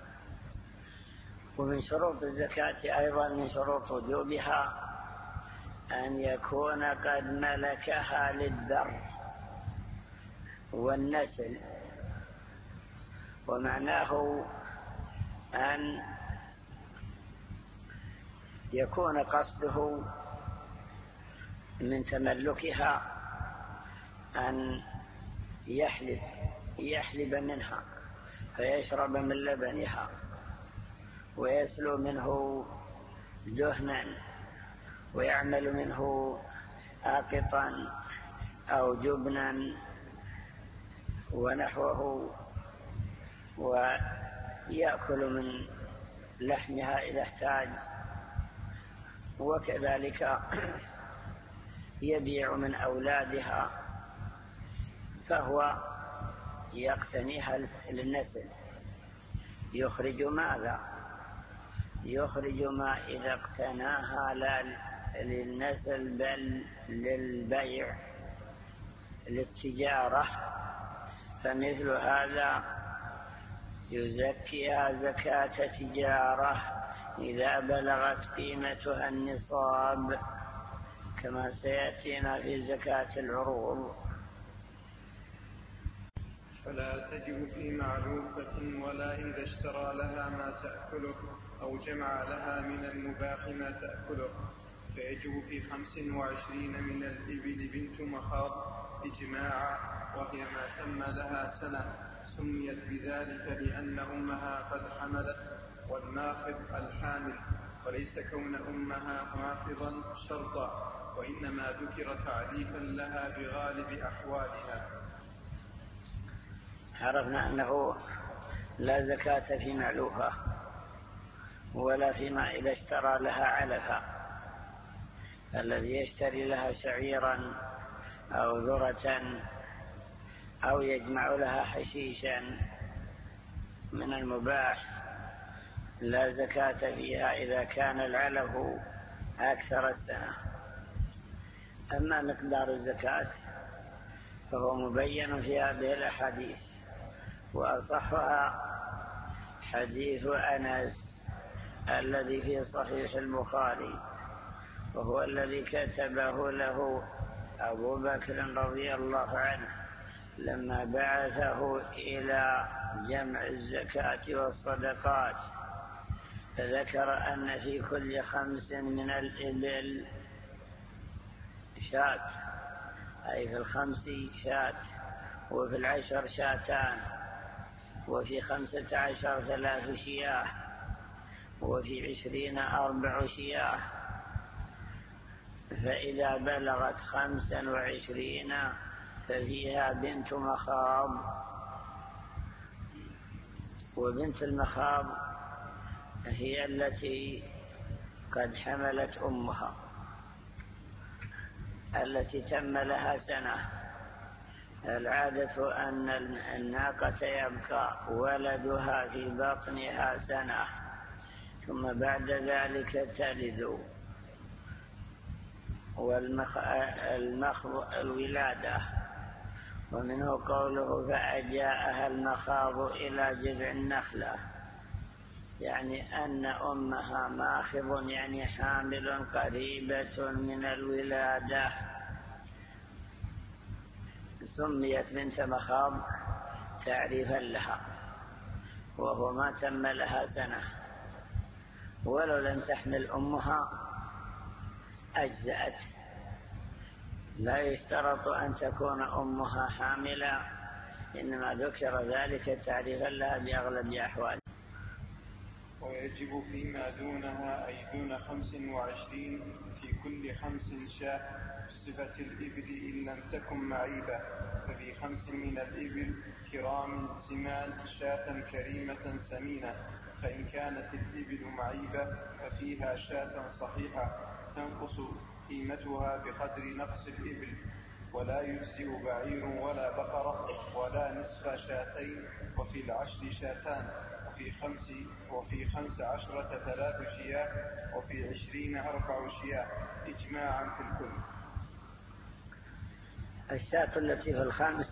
ومن شروط الزكاة أيضا من شروط وجوبها أن يكون قد ملكها للذر والنسل، ومعناه أن يكون قصده من تملكها أن يحلب منها فيشرب من لبنها ويسلو منه دهنا ويعمل منه آقطا أو جبنا ونحوه، ويأكل من لحمها إذا احتاج، وكذلك يبيع من أولادها، فهو يقتنيها للنسل. يخرج ماذا؟ يخرج ما إذا اقتناها لا للنسل بل للبيع للتجارة، فمثل هذا يزكيها زكاة تجارة إذا بلغت قيمتها النصاب، كما سيأتينا في زكاة العروض. فلا تجب في معلوفة ولا إذا اشترى لها ما تأكله أو جمع لها من المباح ما تأكله، فيجب في 25 من الإبل بنت مخاض إجماعا، وهي ما تم لها سنة، سميت بذلك لأن أمها قد حملت، والماخض الحامل، وليس كون أمها ماخضا شرطا، وإنما ذكر تعريفا لها بغالب أحوالها. عرفنا أنه لا زكاة في معلوفة ولا فيما إذا اشترى لها علفا. الذي يشتري لها شعيرا أو ذرة أو يجمع لها حشيشا من المباح لا زكاة فيها إذا كان العلف أكثر السنة. أما مقدار الزكاة فهو مبين في هذه الأحاديث، وأصحها حديث أنس الذي في صحيح البخاري، وهو الذي كتبه له أبو بكر رضي الله عنه لما بعثه إلى جمع الزكاة والصدقات، فذكر أن في كل 5 من الإبل شاة، أي في 5 شاة، وفي 10 شاتان، وفي 15 3 شياه، وفي 20 4 شياه. فإذا بلغت 25 ففيها بنت مخاض، وبنت المخاض هي التي قد حملت أمها، التي تم لها سنة. العادة أن الناقة يبقى ولدها في بطنها سنة ثم بعد ذلك تلد. الولادة، ومنه قوله فأجاءها المخاض إلى جذع النخلة، يعني أن أمها ماخض، يعني حامل قريبة من الولادة. سميت بنت مخاض تعريفا لها، وهو ما تم لها سنة، ولو لم تحمل أمها أجزأت، لا يشترط أن تكون أمها حاملة، إنما ذكر ذلك تعريفا لها بأغلب أحوال. ويجب فيما دونها أي دون 25 في كل 5 شاة صفة الإبل إن لم تكن معيبة، ففي 5 من الإبل كرام سمان شاة كريمة سمينة، فإن كانت الإبل معيبة ففيها شاة صحيحة تنقص قيمتها بقدر نقص الإبل، ولا يجزئ بعير ولا بقرة ولا نصف شاتين، وفي 10 شاتان، وفي 15 3 شياه، وفي 20 4 شياه، إجماعا في الكل. الشاة التي في 5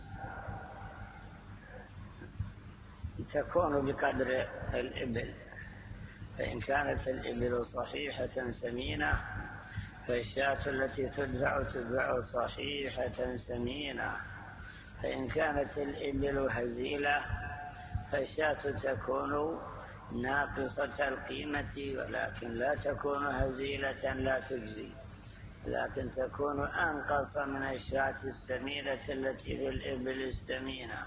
تكون بقدر الإبل، فإن كانت الإبل صحيحة سمينة فالشاة التي تدفع صحيحة سمينة، فإن كانت الإبل هزيلة فالشاة تكون ناقصة القيمة، ولكن لا تكون هزيلة لا تجزي، لكن تكون أنقص من الشاة السمينة التي في الإبل السمينة.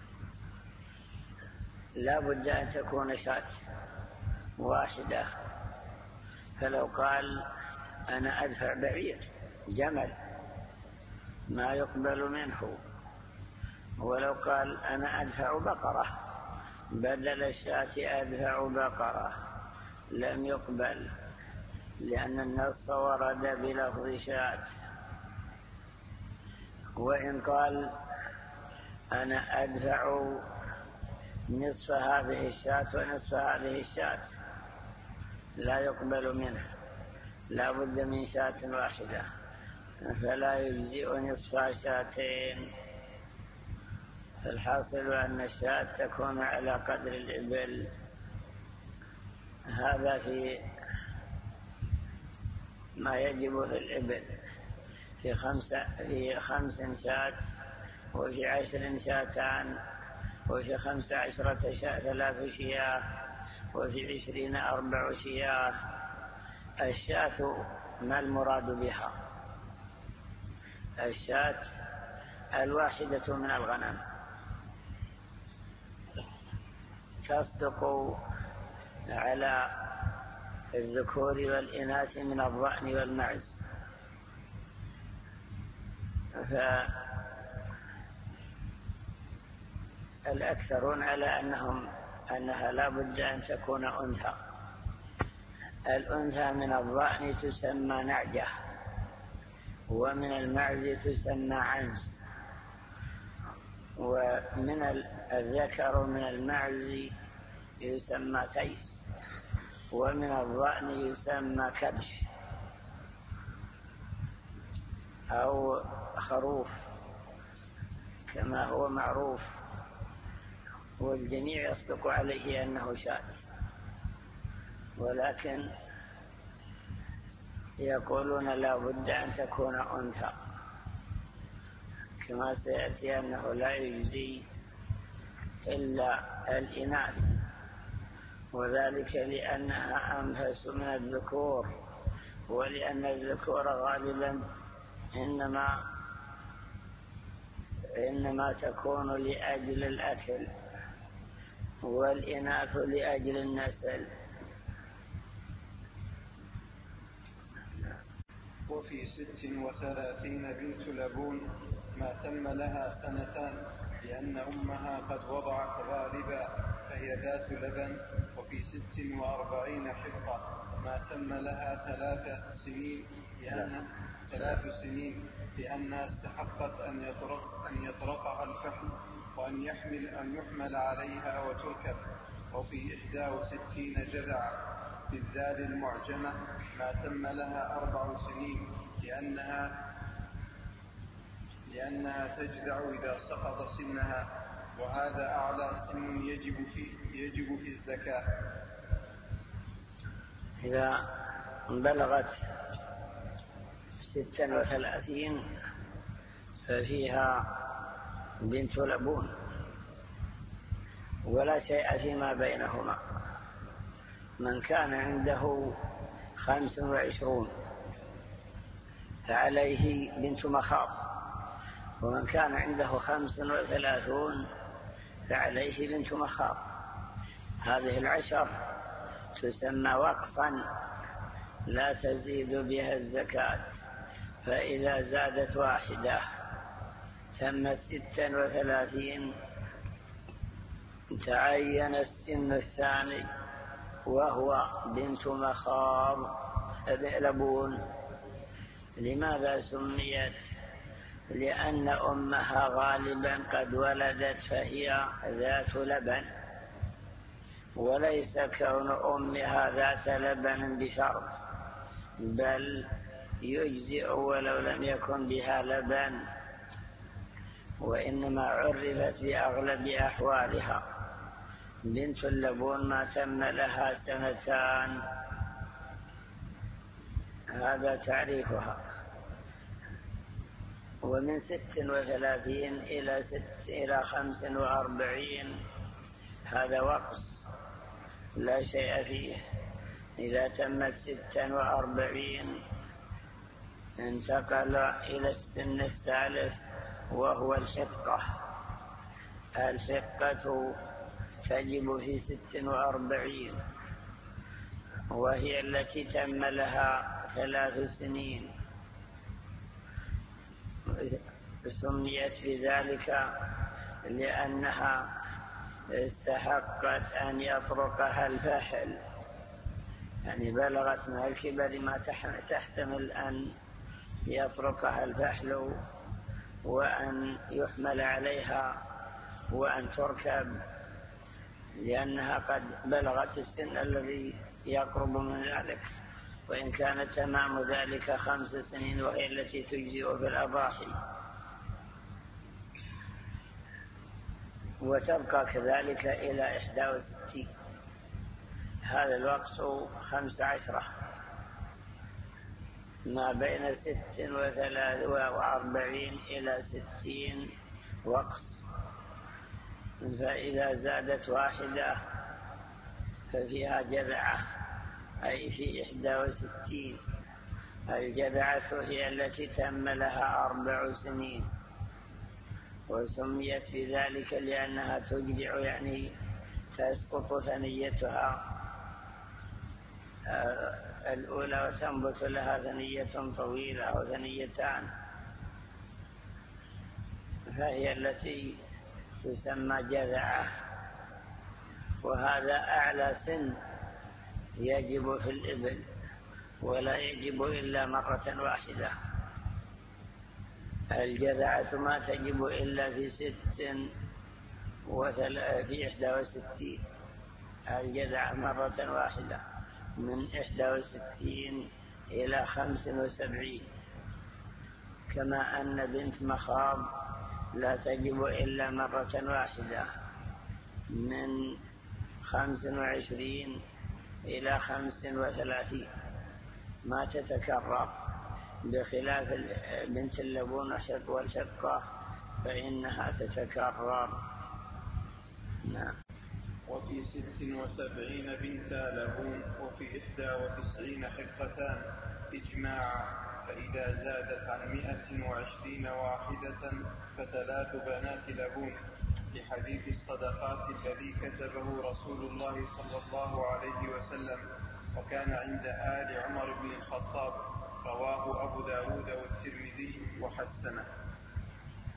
لا بد أن تكون شاة واحدة، فلو قال أنا أدفع بعير جمل ما يقبل منه، ولو قال أنا أدفع بقرة بدل الشاة أدفع بقرة لم يقبل، لأن النص ورد بلفظ شاة. وإن قال أنا أدفع نصف هذه الشاة ونصف هذه الشاة لا يقبل منه، لا بد من شاة واحدة، فلا يجزئ نصف شاتين. فالحاصل أن الشاة تكون على قدر الإبل. هذا في ما يجب في الإبل. في 5 شاة، وفي 10 شاتان، وفي 15 شاة 3 شياه، وفي 20 4 شياه. الشاة ما المراد بها؟ الشاة الواحدة من الغنم تصدق على الذكور والإناث من الضأن والمعز، فالأكثرون على أنها لا بد أن تكون أنثى. الأنثى من الضأن تسمى نعجة، ومن المعز تسمى عنز، ومن الذكر من المعز يسمى تيس، ومن الضأن يسمى كبش أو خروف كما هو معروف، والجميع يصدق عليه أنه شاة، ولكن يقولون لا بد أن تكون أنثى، كما سيأتي أنه لا يجزي إلا الإناث، وذلك لأنها أنفس من الذكور، ولأن الذكور غالبا إنما تكون لأجل الأكل، والإناث لأجل النسل. وفي 36 بنت لبون ما تم لها سنتان لأن أمها قد وضعت غالبا فهي ذات لبن. وفي 46 حقة ما تم لها 3 سنين لأنها استحقت أن يطرقها الفحل وأن يحمل عليها وتركب. وفي 61 جذعا بالذال المعجمة ما تم لها 4 سنين لأنها تجذع إذا سقط سنها، وهذا أعلى سن يجب في الزكاة. إذا بلغت 36 ففيها بنت لبون ولا شيء فيما بينهما. من كان عنده 25 فعليه بنت مخاض، ومن كان عنده 35 فعليه بنت مخاض. هذه العشر تسمى وقصا لا تزيد بها الزكاة، فإذا زادت واحدة تمت 36 تعين السن الثاني وهو بنت مخاض لبون. لماذا سميت؟ لأن أمها غالبا قد ولدت فهي ذات لبن، وليس كون أمها ذات لبن بشرط، بل يجزئ ولو لم يكن بها لبن، وإنما عرفت بأغلب أحوالها بنت اللبون ما تم لها 2 هذا تعريفها. ومن 36 إلى 45 هذا وقص لا شيء فيه. إذا تمت 46 انتقل إلى السن الثالث وهو الحقة. الحقة تجب في 46 وهي التي تم لها 3 سنين. سميت بذلك لأنها استحقت أن يطرقها الفحل، يعني بلغت من الكبر ما تحتمل أن يطرقها الفحل وأن يحمل عليها وأن تركب، لأنها قد بلغت السن الذي يقرب من ذلك. وإن كان تمام ذلك 5 سنين وهي التي تجزئ في الأضاحي. وتبقى كذلك إلى 61. هذا الوقت 15 ما بين 46 إلى 60 وقص. فإذا زادت واحدة ففيها جذعة، أي في 61. الجذعة هي التي تم لها 4 سنين، وسميت بذلك لأنها تجذع، يعني تسقط ثنيتها الأولى وتنبت لها ثنية طويلة أو ثنيتان، فهي التي تسمى جذعة. وهذا أعلى سن يجب في الإبل، ولا يجب إلا مرة واحدة. الجذعة ما تجب إلا في 61. الجذعة مرة واحدة من 61 إلى 75. كما أن بنت مخاض لا تجب إلا مرة واحدة من 25 إلى 35، ما تتكرر، بخلاف بنت اللبون والحقة فإنها تتكرر. نعم. وفي 76 بنت لبون وفي 91 حقتان إجماعا. فإذا زادت عن 120 واحدة ف3 بنات لبون، لحديث الصدقات الذي كتبه رسول الله صلى الله عليه وسلم، وكان عند آل عمر بن الخطاب. رواه أبو داود والترمذي وحسنه.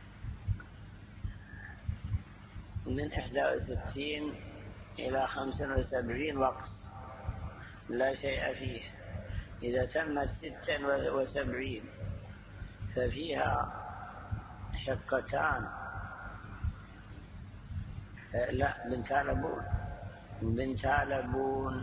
من 61 إلى 75 وقص لا شيء فيه. إذا تمت 76 ففيها حقتان، لا بنت لبون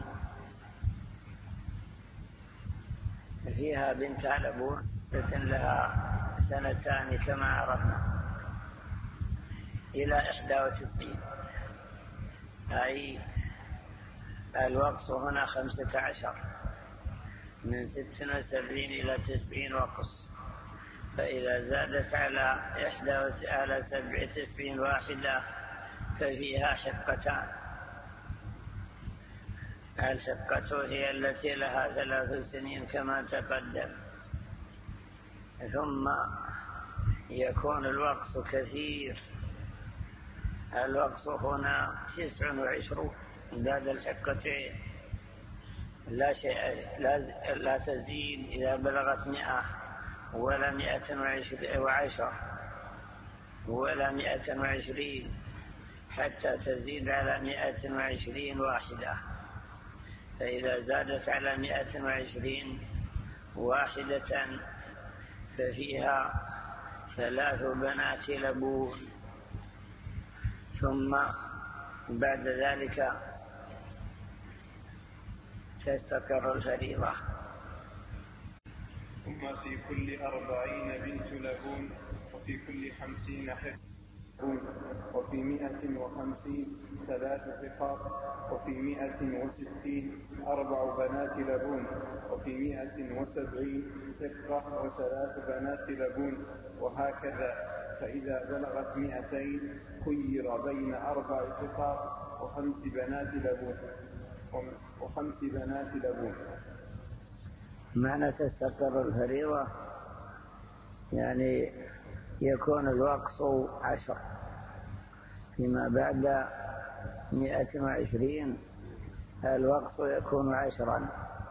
فيها بنت لبون لها 2 سنين كما عرفنا، إلى 91، أي الوقص هنا 15 من 76 إلى 90 وقص. فإذا زادت على 97 واحدة ففيها حقتان. الحقة هي التي لها 3 سنين كما تقدم. ثم يكون الوقص كثير. الوقص هنا 29 بعد الحقتين، لا تزيد إذا بلغت 100 ولا 110 ولا 120 حتى تزيد على 120 واحدة. فإذا زادت على 120 واحدة ففيها 3 بنات لبون. ثم بعد ذلك تستقر الفريضة. ثم في كل 40 بنت لبون، وفي كل 50 حق لبون، وفي 150 3 حقاق، وفي 160 4 بنات لبون، وفي 170 حقة و3 بنات لبون، وهكذا. فإذا بلغت 200 خير بين 4 حقاق و5 بنات لبون. معنى تستقر الفريضة يعني يكون الوقص 10، فيما بعد 120 الوقص يكون 10،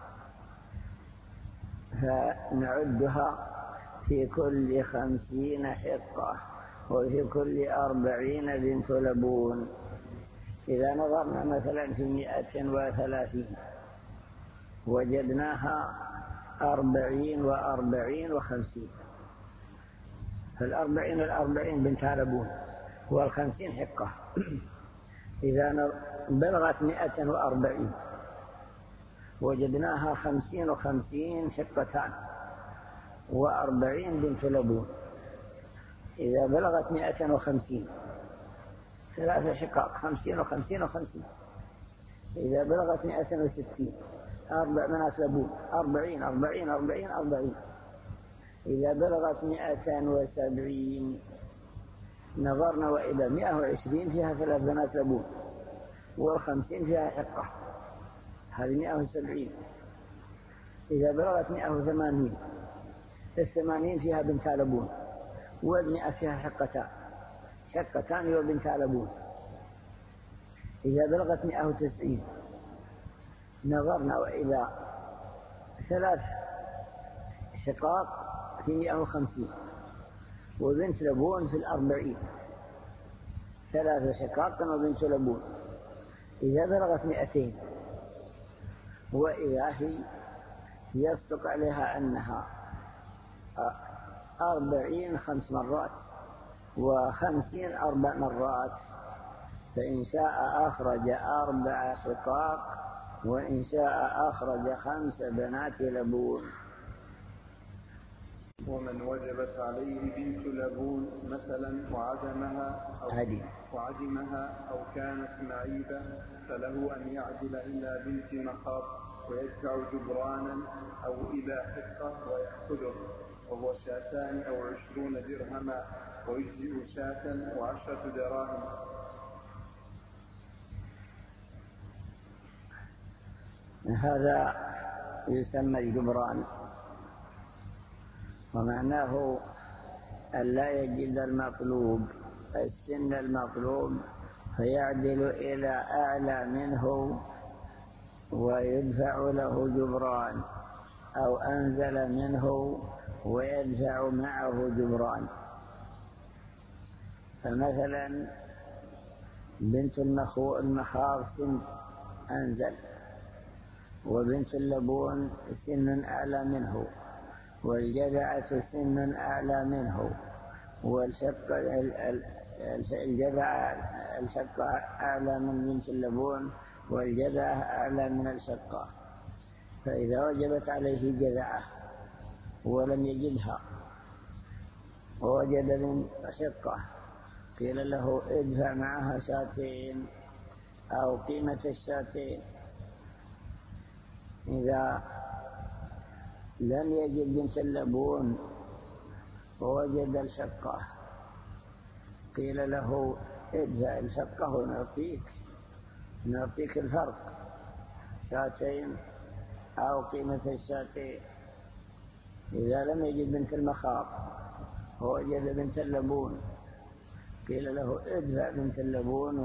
فنعدها في كل 50 حقة، وفي كل 40 بنت لبون. إذا نظرنا مثلا في 130 وجدناها 40 و40 و50، فال40 بنت لبون وال50 حقة. إذا بلغت 140 وجدناها 50 و50 حقتان و40 بنت لبون. إذا بلغت 150 3 حقاق 50 و50 و50. إذا بلغت 160 4 بنات لبون 40 40 40 40. إذا بلغت 170 نظرنا وإذا 120 فيها 3 بنات لبون وال50 فيها حقة، هذه 170. إذا بلغت 180 ال80 فيها بنت لبون وال100 فيها حقتان وبنت لبون. إذا بلغت 190 نظرنا وإذا 3 حقاق في 150 وبنت لبون في 40، 3 حقاق وبنت لبون. إذا بلغت 200 وإذا هي يصدق عليها أنها 40 5 مرات و50 4 مرات، فإن شاء أخرج 4 حقاق، وإن شاء أخرج 5 بنات لبون. ومن وجبت عليه بنت لبون مثلا وعدمها أو كانت معيبة فله أن يعدل إلى بنت مخاض ويدفع جبرانا أو إلى حقة ويأخذه، وهو 2 أو 20 درهما، ويجزئ 2 و10 دراهم. هذا يسمى الجبران، ومعناه أن لا يجد المطلوب السن المطلوب فيعدل إلى أعلى منه ويدفع له جبران، أو أنزل منه ويدفع معه جبران. فمثلا بنت المخاض سن أنزل، وبنت اللبون سن أعلى منه، والجذعة سن أعلى منه، الشقة أعلى من بنت اللبون، والجذعة أعلى من الشقة. فإذا وجبت عليه جذعة ولم يجدها ووجد من شقة قيل له ادفع معها شاتين أو قيمة الشاتين. إذا لم يجد بنت اللبون ووجد الشقة قيل له ادفع الشقة ونعطيك الفرق شاتين أو قيمة الشاتين. إذا لم يجد بنت المخاض ووجد بنت اللبون قيل له ادفع بنت اللبون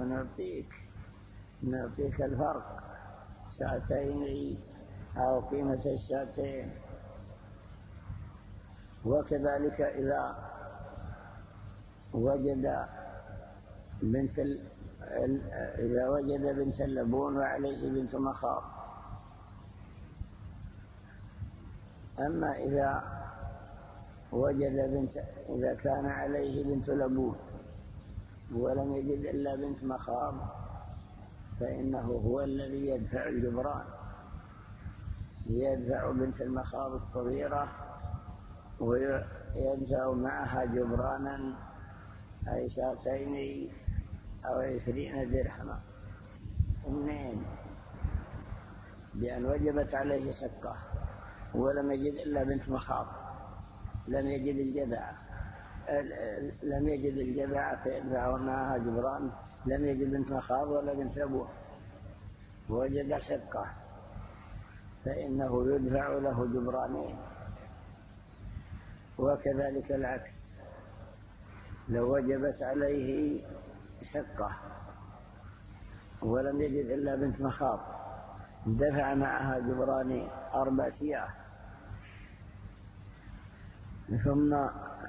ونعطيك الفرق شاتين أو قيمة الشاتين. وكذلك إذا وجد بنت اللبون وعليه بنت مخاض. أما إذا كان عليه بنت لبون ولم يجد إلا بنت مخاض فإنه هو الذي يدفع الجبران، يدفع بنت المخاض الصغيرة ويدفع معها جبرانا أي شاتين أو 20 درهما. اثنين، بأن وجبت عليه شقة ولم يجد إلا بنت مخاض، لم يجد الجذع فيدفع معها جبران، لم يجد بنت مخاض ولا بنت لبون وجد شقة فإنه يدفع له جبرانين. وكذلك العكس، لو وجبت عليه شقة ولم يجد إلا بنت مخاض دفع معها جبرانين 4 شياه. ثم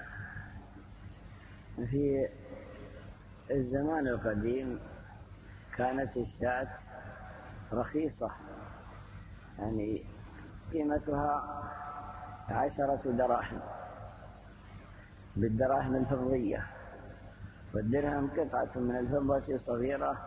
في الزمان القديم كانت الشاة رخيصة، يعني قيمتها 10 دراهم بالدراهم الفضية، والدرهم قطعة من الفضة صغيرة،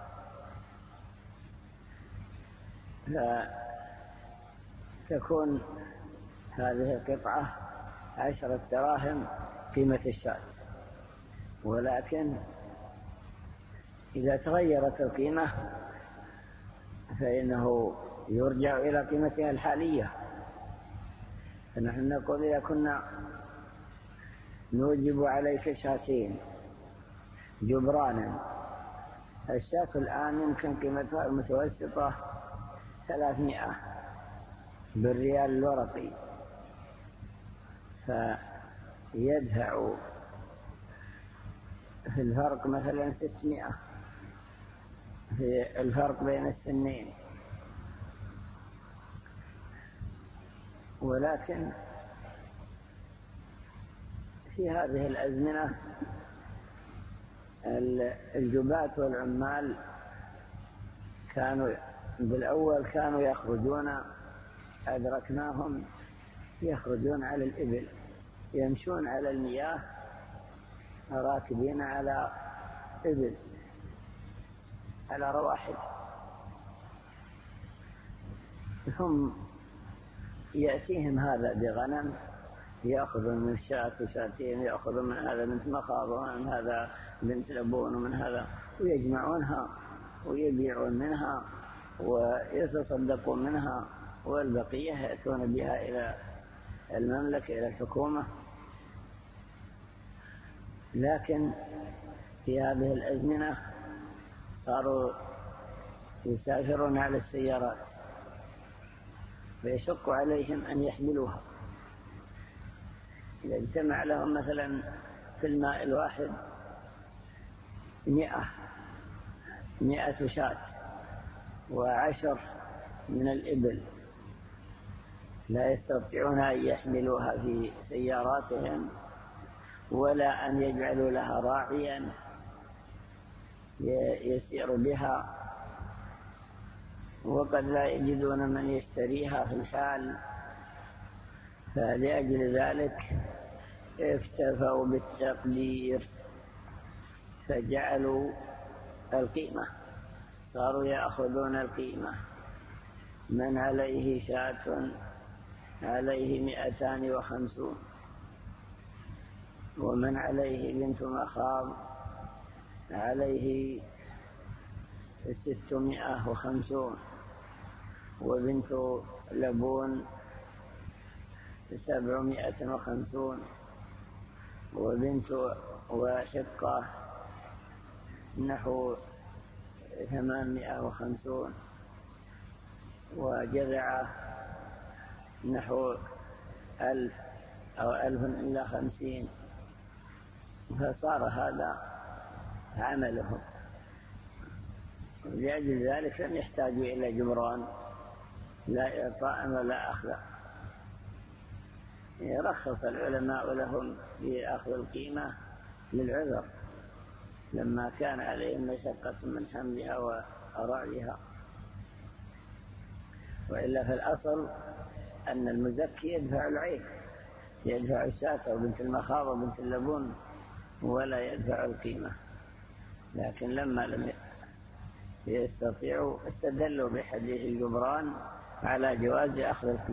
فتكون هذه القطعة 10 دراهم قيمة الشاة. ولكن إذا تغيرت القيمة فإنه يرجع إلى قيمتها الحالية. فنحن نقول إذا كنا نوجب عليك شاتين جبرانا، الشاة الآن يمكن قيمتها المتوسطة 300 بالريال الورقي، فيدفع في الفرق مثلا 600 في الفرق بين السنين. ولكن في هذه الأزمنة الجباة والعمال بالأول كانوا يخرجون، أدركناهم يخرجون على الإبل، يمشون على المياه راكبين على إبل على رواحل، ثم يأتيهم هذا بغنم، يأخذون من الشاة شاتين، يأخذون من هذا بنت مخاض ومن هذا بنت لبون ومن هذا، ويجمعونها ويبيعون منها ويتصدقون منها، والبقية يأتون بها إلى المملكة إلى الحكومة. لكن في هذه الأزمنة صاروا يسافرون على السيارات ويشق عليهم أن يحملوها. إذا اجتمع لهم مثلا في الماء الواحد 100 شاة و10 من الإبل، لا يستطيعون أن يحملوها في سياراتهم ولا أن يجعلوا لها راعيا يسير بها، وقد لا يجدون من يشتريها في الحال، فلأجل ذلك اكتفوا بالتقدير فجعلوا القيمة، صاروا يأخذون القيمة. من عليه شاة عليه 250، ومن عليه بنت مخاض عليه 650، وبنت لبون 750، وبنت وشقة نحو 850، وجذعة نحو 1000 أو 1050. فصار هذا عملهم، لأجل ذلك لم يحتاجوا إلى جبران لا إعطاء ولا أخذ. رخص العلماء لهم في أخذ القيمة للعذر لما كان عليهم مشقة من حملها وأرائها، وإلا في الأصل أن المزكي يدفع العين، يدفع الشاة وبنت المخاض وبنت اللبون ولا يدفع القيمة. لكن لما لم يستطيعوا استدلوا بحديث الجبران على جواز أخذ القيمة.